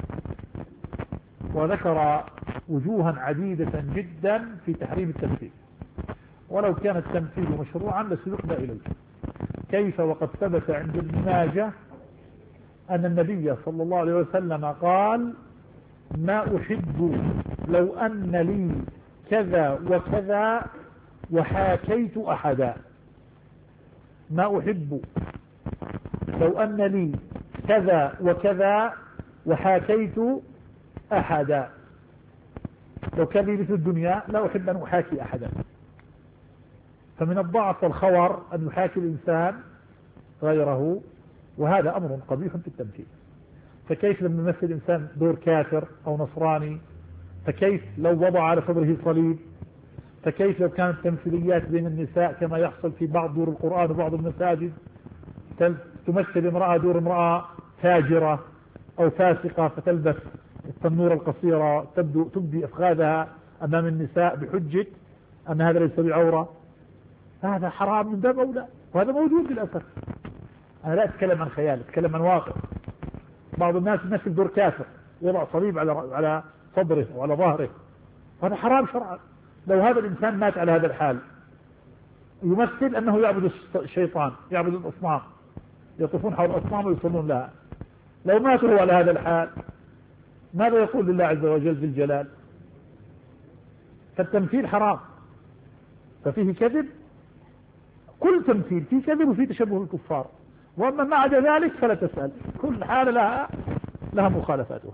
وذكر وجوها عديدة جدا في تحريم التمثيل. ولو كان التمثيل مشروعا لسبقنا إليه. كيف وقد ثبت عند ابن ماجه أن النبي صلى الله عليه وسلم قال ما أحب لو أن لي كذا وكذا وحاكيت أحدا. ما أحب لو أن لي كذا وكذا وحاكيت أحدا. لو كان لي مثل الدنيا لا أحب أن أحاكي أحدا. فمن الضعف والخور أن يحاكي الإنسان غيره، وهذا أمر قبيح في التمثيل. فكيف لما يمثل الإنسان دور كافر أو نصراني؟ فكيف لو وضع على صدره صليب؟ فكيف لو كانت تمثيليات بين النساء كما يحصل في بعض دور القرآن وبعض المساجد، تمثل امرأة دور امرأة فاجرة أو فاسقة فتلبس التنورة القصيرة تبدو تبدي أفخاذها أمام النساء بحجة أن هذا ليس بعورة. هذا حرام من باب أولى، وهذا موجود للأسف. أنا لا أتكلم عن خيال، أتكلم عن واقع. بعض الناس يمثل دور كافر يضع صليب على على صدره وعلى ظهره، هذا حرام شرعا. لو هذا الإنسان مات على هذا الحال يمثل أنه يعبد الشيطان، يعبد الأصنام، يطوفون حول الأصنام ويصلون لها. لو مات هو على هذا الحال ماذا يقول لله عز وجل ذي الجلال؟ فالتمثيل حرام، ففيه كذب، كل تمثيل فيه كذب وفيه تشبه بالكفار. وأما ما عدا ذلك فلا تسأل، كل حالة لها لها مخالفاتها.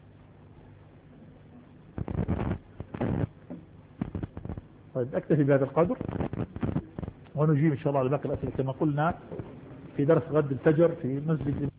طيب أكتفي بهذا القدر ونجيب إن شاء الله على باقي الأسئلة كما قلنا في درس غد الفجر في مسجد